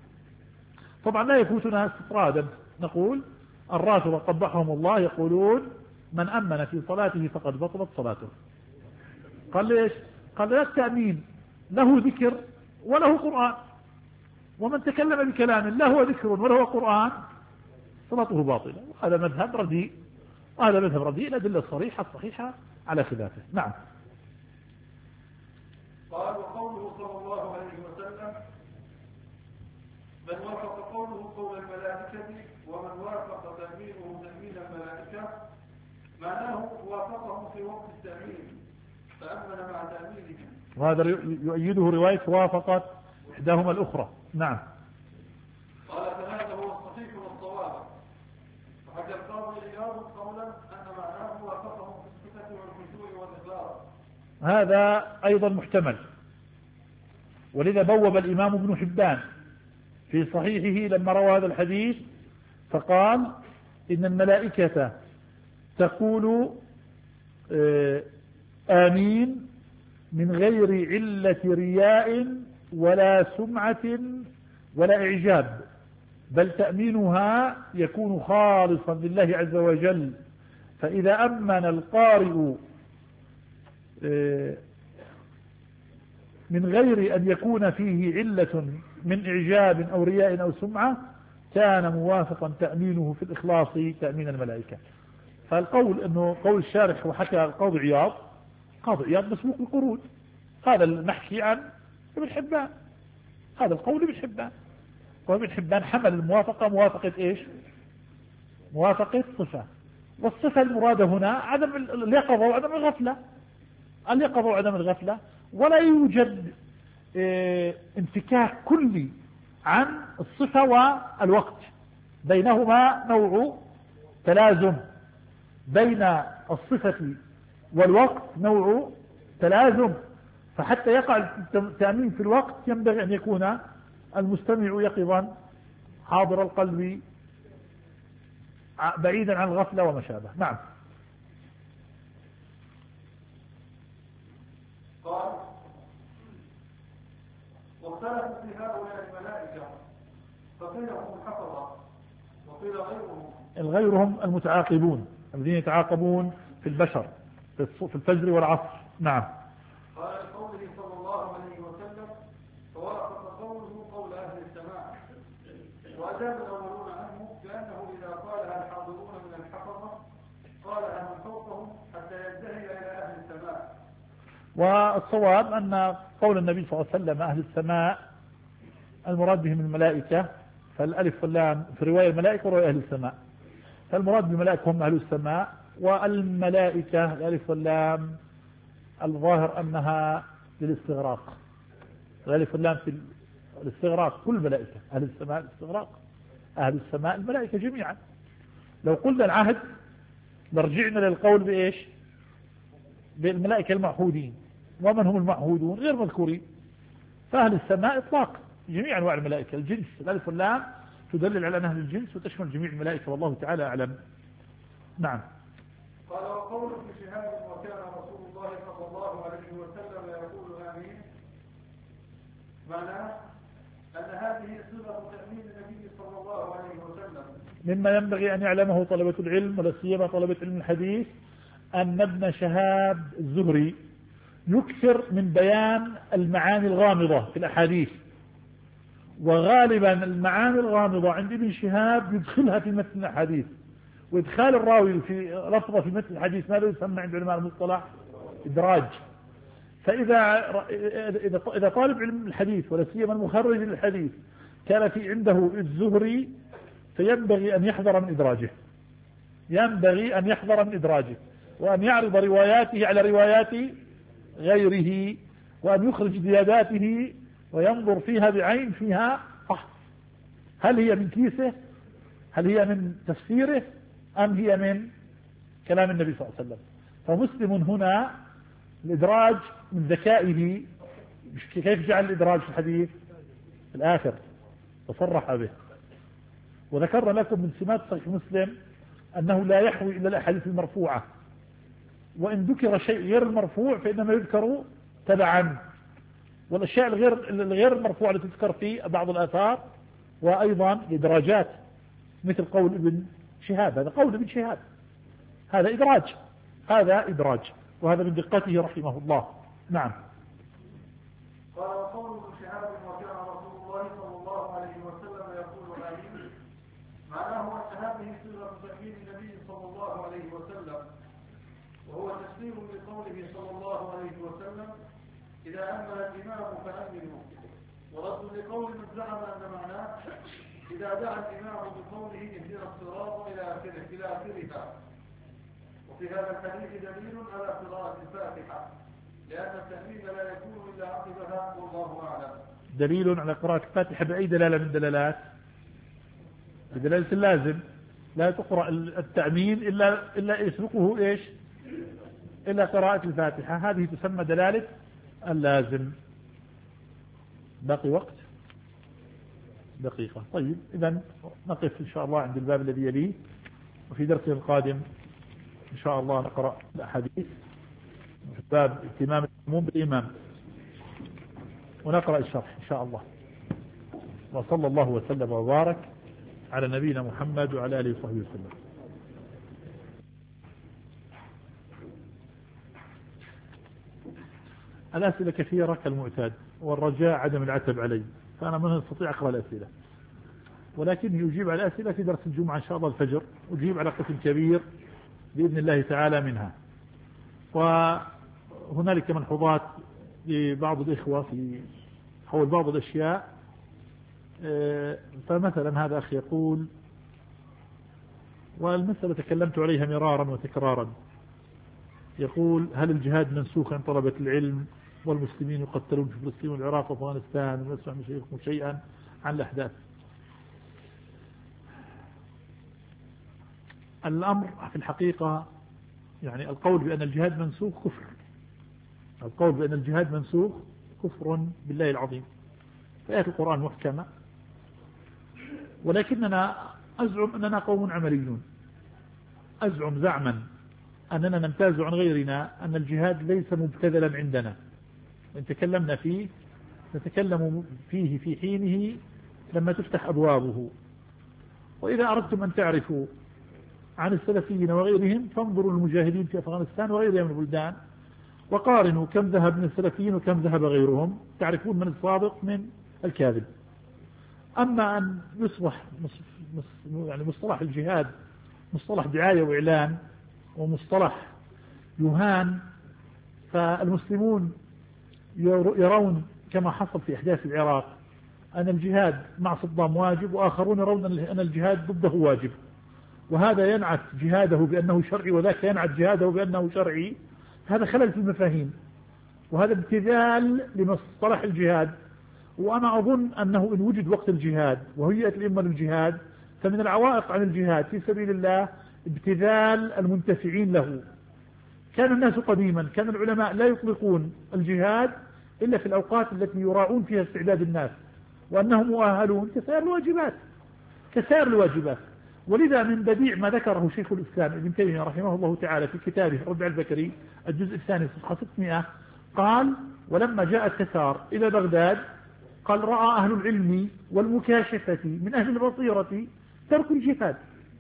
طبعا لا يفوتنا استطرادا نقول الرافضة قبحهم الله يقولون من أمن في صلاته فقد بطلت صلاته. قال ليش؟ قال لا التأمين له ذكر وله قرآن، ومن تكلم بكلام لا هو ذكر ولا هو قرآن صلاته باطلة. وهذا مذهب رديء، وهذا مذهب رديء. الأدلة الصريحة الصحيحة على خلافه. نعم. قال وقوله صلى الله عليه وسلم من وافق قوله قول الملائكة ومن وافق تأمينه تأمين الملائكة معناه وافقهم في وقت التأمين فأمن مع تأمينهم. وهذا يؤيده رواية وافقت إحداهما الأخرى. نعم. قال فهذا هو الصحيح والصواب. وحكى القاضي عياض قولا أن معناه وافقهم في الصفة والخشوع والإخلاص. هذا أيضا محتمل، ولذا بوب الإمام ابن حبان في صحيحه لما روى هذا الحديث فقال إن الملائكة تقول آمين من غير علة رياء ولا سمعة ولا إعجاب، بل تأمينها يكون خالصا لله عز وجل. فإذا أمن القارئ من غير أن يكون فيه علة من إعجاب أو رياء أو سمعة كان موافقا تأمينه في الإخلاص تأمين الملائكة. فالقول أنه قول الشارح وحكى القاضي عياض، قاضي عياض مسبوق القرود، هذا المحكي عن ابن حبان، هذا القول ابن حبان، وابن حبان حمل الموافقة موافقة إيش؟ موافقة صفة، والصفة المرادة هنا عدم اليقظة وعدم الغفلة، اليقظة وعدم الغفلة، ولا يوجد اه انفكاك كلي عن الصفة والوقت، بينهما نوع تلازم، بين الصفة والوقت نوع تلازم. فحتى يقع التأمين في الوقت ينبغي أن يكون المستمع يقظا حاضر القلب بعيدا عن الغفلة وما شابه. نعم. قال واختلفوا في هؤلاء الملائكة فقيل هم الحفظة وقيل غيرهم غيرهم المتعاقبون الذين يتعاقبون في البشر في الفجر والعصر. نعم. قال لقوله صلى الله عليه وسلم فوافق قوله قول أهل السماء، وأجاب الأولون عنه بأنه إذا قالها الحاضرون من الحفظة قالها من فوقهم حتى ينتهي إلى أهل السماء. والصواب أن قول النبي صلى الله عليه وسلم أهل السماء المراد بهم الملائكة، فالألف واللام في رواية الملائكة ورواية أهل السماء، فالمراد بالملائكة هم أهل السماء، والملائكة الألف واللام الظاهر أنها للاستغراق، الألف واللام في الاستغراق، كل ملائكة أهل السماء الاستغراق، أهل السماء الملائكة جميعا. لو قلنا العهد لرجعنا للقول بإيش؟ بالملائكة المعهودين، ومن هم المعهودون غير مذكورين، فأهل السماء إطلاق جميع أنواع الملائكة، الجنس الألف واللام تدلل على أهل الجنس وتشمل جميع الملائكة والله تعالى أعلم. نعم. قال وقول ابن شهاب وكان رسول الله صلى الله عليه وسلم يقول آمين، معناه أن هذه صيغة تأمين النبي صلى الله عليه وسلم. مما ينبغي أن يعلمه طلبة العلم ولا سيما طلبة علم الحديث أن ابن شهاب الزهري يكثر من بيان المعاني الغامضة في الأحاديث، وغالبا المعاني الغامضة عند ابن شهاب يدخلها في متن الحديث، وإدخال الراوي في لفظة في متن الحديث ماذا يسمى عند علماء المصطلح؟ إدراج. فإذا إذا طالب علم الحديث ولا سيما المخرج للحديث كان في عنده الزهري فينبغي أن يحذر من إدراجه، ينبغي أن يحذر من إدراجه، وأن يعرض رواياته على روايات غيره، وأن يخرج زياداته وينظر فيها بعين فيها فحص، هل هي من كيسه، هل هي من تفسيره، أم هي من كلام النبي صلى الله عليه وسلم. فمسلم هنا الإدراج من ذكائه، كيف جعل الإدراج في الحديث في الآخر تصرح به. وذكرنا لكم من سمات صحيح مسلم أنه لا يحوي إلا الأحاديث المرفوعة، وإن ذكر شيء غير المرفوع فإنما يذكر تبعا، والأشياء الغير الغير المرفوعة التي تذكر في بعض الآثار وأيضا إدراجات، مثل قول ابن شهاب، هذا قول ابن شهاب، هذا إدراج، هذا إدراج، وهذا من دقته رحمه الله. نعم. قال وقول ابن شهاب وكان رسول الله صلى الله عليه وسلم يقول آمين، معناه أن هذه صيغة تأمين النبي صلى الله عليه وسلم، وهو تفسير لقوله صلى الله عليه وسلم إذا أمن الإمام فأمنوا، ورد لقول من زعم أن معناه إذا دعا الإمام بقوله اهدنا الصراط إلى آخره إلى آخرها. وفي هذا الحديث دليل على قراءة الفاتحة، لأن التأمين لا يكون إلا عقبها والله أعلم. دليل على قراءة الفاتحة بأي دلالة من دلالات؟ بدلالة اللازم، لا تقرأ التأمين إلا إلا يسبقه إيش؟ إلا قراءة الفاتحة، هذه تسمى دلالة اللازم. باقي وقت دقيقة. طيب إذا نقف إن شاء الله عند الباب الذي يليه، وفي درسنا القادم إن شاء الله نقرأ الأحاديث في باب اهتمام المأموم بالإمام ونقرأ الشرح إن شاء الله. وصلى الله وسلم وبارك على نبينا محمد وعلى آله وصحبه وسلم. الأسئلة كثيرة كالمعتاد، والرجاء عدم العتب علي، فأنا من أستطيع أقرأ الأسئلة، ولكن يجيب على الأسئلة في درس الجمعة إن شاء الله الفجر، ويجيب على قسم كبير بإذن الله تعالى منها. وهنالك ملحوظات لبعض الإخوة في حول بعض الأشياء. فمثلا هذا أخي يقول، والمسألة تكلمت عليها مرارا وتكرارا، يقول: هل الجهاد منسوخ عن طلبة العلم والمسلمين يقتلون في فلسطين والعراق وأفغانستان ونسمع من شيخكم شيئا عن الأحداث؟ الأمر في الحقيقة يعني القول بأن الجهاد منسوخ كفر، القول بأن الجهاد منسوخ كفر بالله العظيم. فآيات القرآن محكمة، ولكننا أزعم أننا قوم عمليون، أزعم زعما أننا نمتاز عن غيرنا أن الجهاد ليس مبتذلا عندنا، إن تكلمنا فيه نتكلم فيه في حينه لما تفتح أبوابه. وإذا أردتم أن تعرفوا عن السلفيين وغيرهم فانظروا المجاهدين في أفغانستان وغيرها من البلدان، وقارنوا كم ذهب من السلفيين وكم ذهب غيرهم، تعرفون من الصادق من الكاذب. أما أن يصبح يعني مصطلح الجهاد مصطلح دعاية وإعلان ومصطلح يهان، فالمسلمون يرون كما حصل في أحداث العراق أن الجهاد مع صدام واجب، وآخرون يرون أن الجهاد ضده واجب، وهذا ينعت جهاده بأنه شرعي وذاك ينعت جهاده بأنه شرعي. هذا خلل في المفاهيم، وهذا ابتذال لمصطلح الجهاد. وأنا أظن أنه إن وجد وقت الجهاد وهيئة الأمة للجهاد، فمن العوائق عن الجهاد في سبيل الله ابتذال المنتفعين له. كان الناس قديما، كان العلماء لا يطلقون الجهاد إلا في الأوقات التي يراعون فيها استعداد الناس وأنهم مؤهلون كسائر الواجبات كسائر الواجبات ولذا من بديع ما ذكره شيخ الإسلام ابن تيمية رحمه الله تعالى في كتابه ربع البكري الجزء الثاني صفحة ستمائة، قال: ولما جاء التتار إلى بغداد قال: رأى أهل العلم والمكاشفة من أهل البصيرة ترك الجهاد.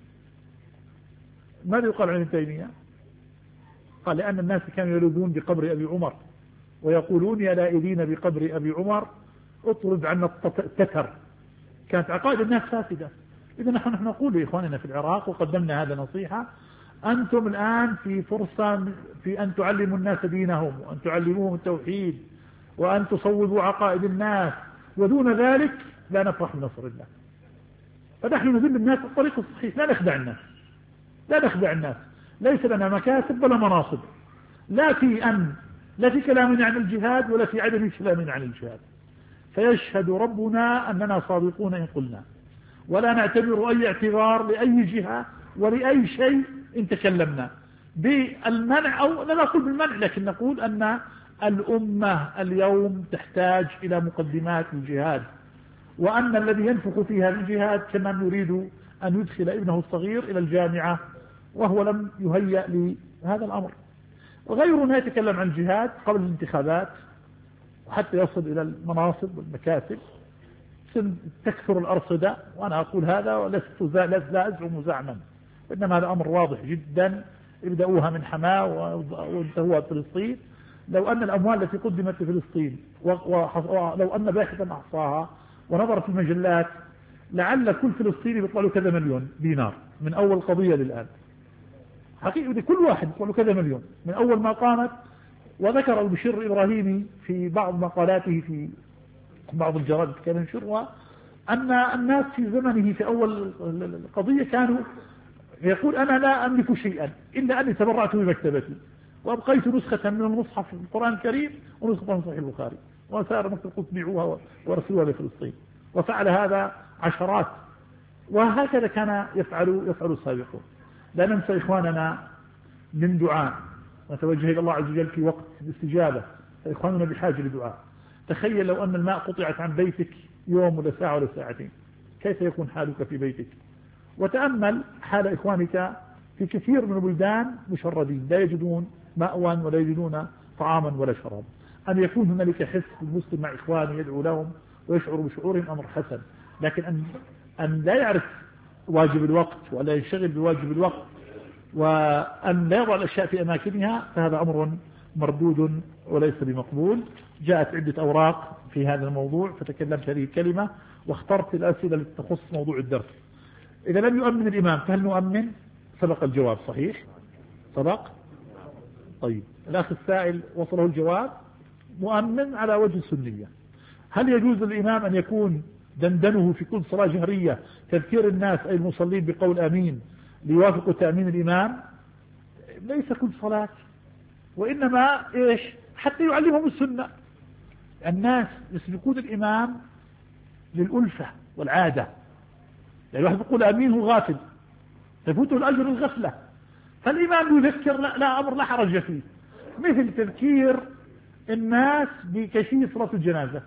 ماذا يقال عن ابن تيمية؟ قال: لأن الناس كانوا يلوذون بقبر أبي عمر ويقولون: يا لائذين بقبر أبي عمر اطرد عنا التتر. كانت عقائد الناس فاسدة. إذا نحن نقول لإخواننا في العراق، وقدمنا هذا نصيحة: أنتم الآن في فرصة في أن تعلموا الناس دينهم، وأن تعلموهم التوحيد، وأن تصوبوا عقائد الناس، ودون ذلك لا نفرح بنصر الله. فنحن نذل الناس الطريق الصحيح، لا نخدع الناس لا نخدع الناس ليس لنا مكاسب ولا مناصب، لا في أن لا في كلامنا عن الجهاد ولا في عدم كلامنا عن الجهاد. فيشهد ربنا أننا صادقون إن قلنا، ولا نعتبر أي اعتبار لأي جهة ولأي شيء إن تكلمنا بالمنع، أو لا نقول بالمنع، لكن نقول أن الأمة اليوم تحتاج إلى مقدمات الجهاد، وأن الذي ينفخ فيها الجهاد كمن يريد أن يدخل ابنه الصغير إلى الجامعة وهو لم يهيأ لهذا الأمر. وغيرنا يتكلم عن الجهاد قبل الانتخابات وحتى يصل إلى المناصب والمكاسب تكثر الأرصدة. وأنا أقول هذا ولست لا أزعم زعما، إنما هذا أمر واضح جدا. ابدأوها من حماة وانتهوها بفلسطين. لو أن الأموال التي قدمت لفلسطين ولو أن باحثا أحصاها ونظر في المجلات لعل كل فلسطيني بيطلع له كذا مليون دينار من أول قضية للآن. حقيقة كل واحد يطلع له كذا مليون من أول ما قامت. وذكر البشير الإبراهيمي في بعض مقالاته في بعض الجرائد كان ينشرها أن الناس في زمنه في أول القضية كانوا يقول: أنا لا أملك شيئا إلا أني تبرعت بمكتبتي وأبقيت نسخة من المصحف القرآن الكريم ونسخة من صحيح البخاري، وسائر مكتب القدس بيعوها وارسلوها لفلسطين. وفعل هذا عشرات، وهكذا كان يفعل يفعل السابقون. لا ننسى إخواننا من دعاء، نتوجه إلى الله عز وجل في وقت الاستجابة، فإخواننا بحاجة لدعاء. تخيل لو أن الماء قطعت عن بيتك يوم ولا ساعة ولا ساعتين، كيف يكون حالك في بيتك؟ وتأمل حال إخوانك في كثير من البلدان مشردين لا يجدون مأوى ولا يجدون طعاما ولا شرابا. أن يكون هنالك حس المسلم مع إخوانه يدعو لهم ويشعر بشعورهم أمر حسن، لكن أن, أن لا يعرف واجب الوقت ولا ينشغل بواجب الوقت وأن لا يضع الأشياء في أماكنها فهذا أمر مردود وليس بمقبول. جاءت عدة أوراق في هذا الموضوع فتكلمت هذه الكلمة واخترت الأسئلة التي تخص موضوع الدرس. إذا لم يؤمن الإمام فهل نؤمن؟ سبق الجواب صحيح؟ سبق؟ طيب الأخ السائل وصله الجواب مؤمن على وجه السنية. هل يجوز للإمام أن يكون دندنه في كل صلاة جهرية تذكير الناس أي المصلين بقول آمين ليوافقوا تأمين الإمام؟ ليس كل صلاة، وإنما إيش حتى يعلمهم السنة. الناس يسبقون الإمام للألفة والعادة، يعني واحد يقول آمين هو غافل يفوته الأجر الغفلة، فالإمام يذكر لا, لا أمر لا حرج فيه، مثل تذكير الناس بكيفية صلاة الجنازة.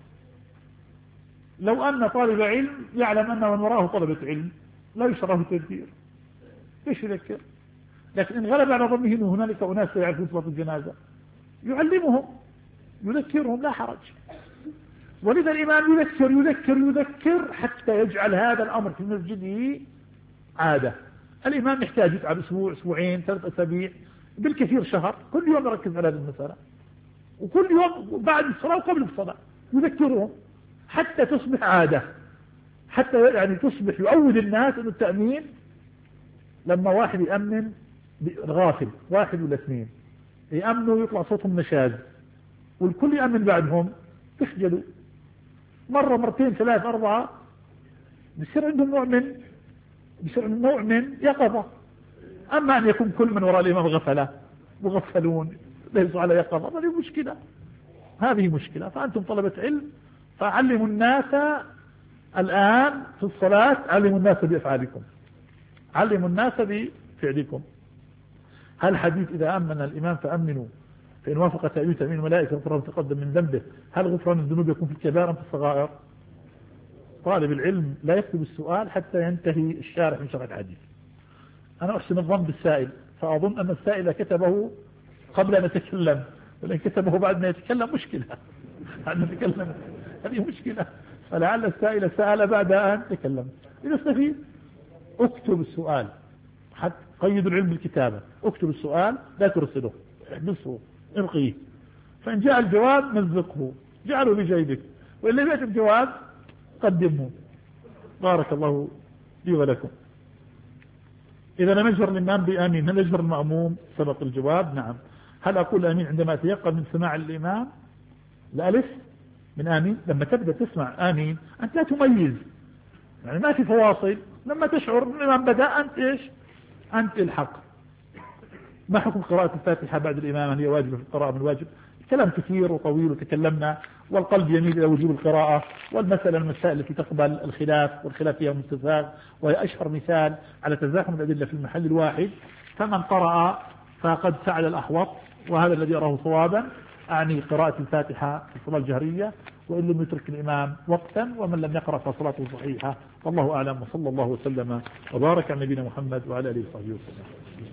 لو أن طالب علم يعلم أن من وراءه طلبة علم لا يشرع التذكير، ايش يذكر؟ لكن إن غلب على ظنه أن هنالك أناس يعرفون صلاة الجنازة يعلمهم يذكرهم لا حرج. ولذا الإمام يذكر يذكر يذكر حتى يجعل هذا الأمر في مسجده عادة. الإمام يحتاج يتعب أسبوع أسبوعين ثلاث أسابيع بالكثير شهر، كل يوم يركز على هذه المسألة، وكل يوم بعد الصلاة وقبل الصلاة يذكرهم حتى تصبح عادة، حتى يعني تصبح يعود الناس أن التأمين لما واحد يأمن غافل واحد ولا اثنين يأمنوا يطلع صوتهم نشاز والكل يأمن بعدهم تخجلوا، مرة مرتين ثلاث أربعة بيصير عندهم نوع من بيصير نوع من يقظة. أما أن يكون كل من وراء الإمام غفلة مغفلون ليسوا على يقظة هذه مشكلة، هذه مشكلة. فأنتم طلبة علم فعلموا الناس الآن في الصلاة، علموا الناس بأفعالكم، علموا الناس بفعلكم. هل حديث إذا أمن الإمام فأمنوا فإن وافق تأويل تأمين الملائكة غفران تقدم من ذنبه، هل غفران الذنوب يكون في الكبائر أم في الصغائر؟ طالب العلم لا يكتب السؤال حتى ينتهي الشارح من شرح الحديث. أنا أحسن الظن بالسائل فأظن أن السائل كتبه قبل أن يتكلم، ولكن كتبه بعد ما يتكلم مشكلة بعد ما يتكلم هذه مشكلة، فلعل السائل سأل بعد أن تكلم. إذا استفيد اكتب السؤال، حتى قيدوا العلم بالكتابة، اكتب السؤال لا ترسله احبسه القيه، فإن جاء الجواب مزقه جعله بجيبك، وإن لم يأتي الجواب قدمه. بارك الله لي ولكم. إذا لم يجبر الإمام بآمين هل يجبر المأموم؟ سبق الجواب نعم. هل أقول آمين عندما أتيقن من سماع الإمام؟ الألف من آمين لما تبدأ تسمع آمين أنت لا تميز، يعني ما في فواصل، لما تشعر الإمام بدأ أنت إيش؟ أنت الحق. ما حكم قراءة الفاتحة بعد الإمام؟ هل هي واجبة في القراءة من الواجب؟ كلام كثير وطويل وتكلمنا، والقلب يميل إلى وجوب القراءة، والمسألة المسائل التي تقبل الخلاف والخلاف فيها مستفاغ، وهي أشهر مثال على تزاحم الأدلة في المحل الواحد. فمن قرأ فقد فعل الأحوط، وهذا الذي أراه صوابا، أعني قراءة الفاتحة في الصلاة الجهرية، وإن لم يترك الإمام وقتا، ومن لم يقرأ فصلاته صحيحة. والله أعلم، وصلى الله وسلم وبارك على نبينا محمد وعلى آله وصحبه وسلم.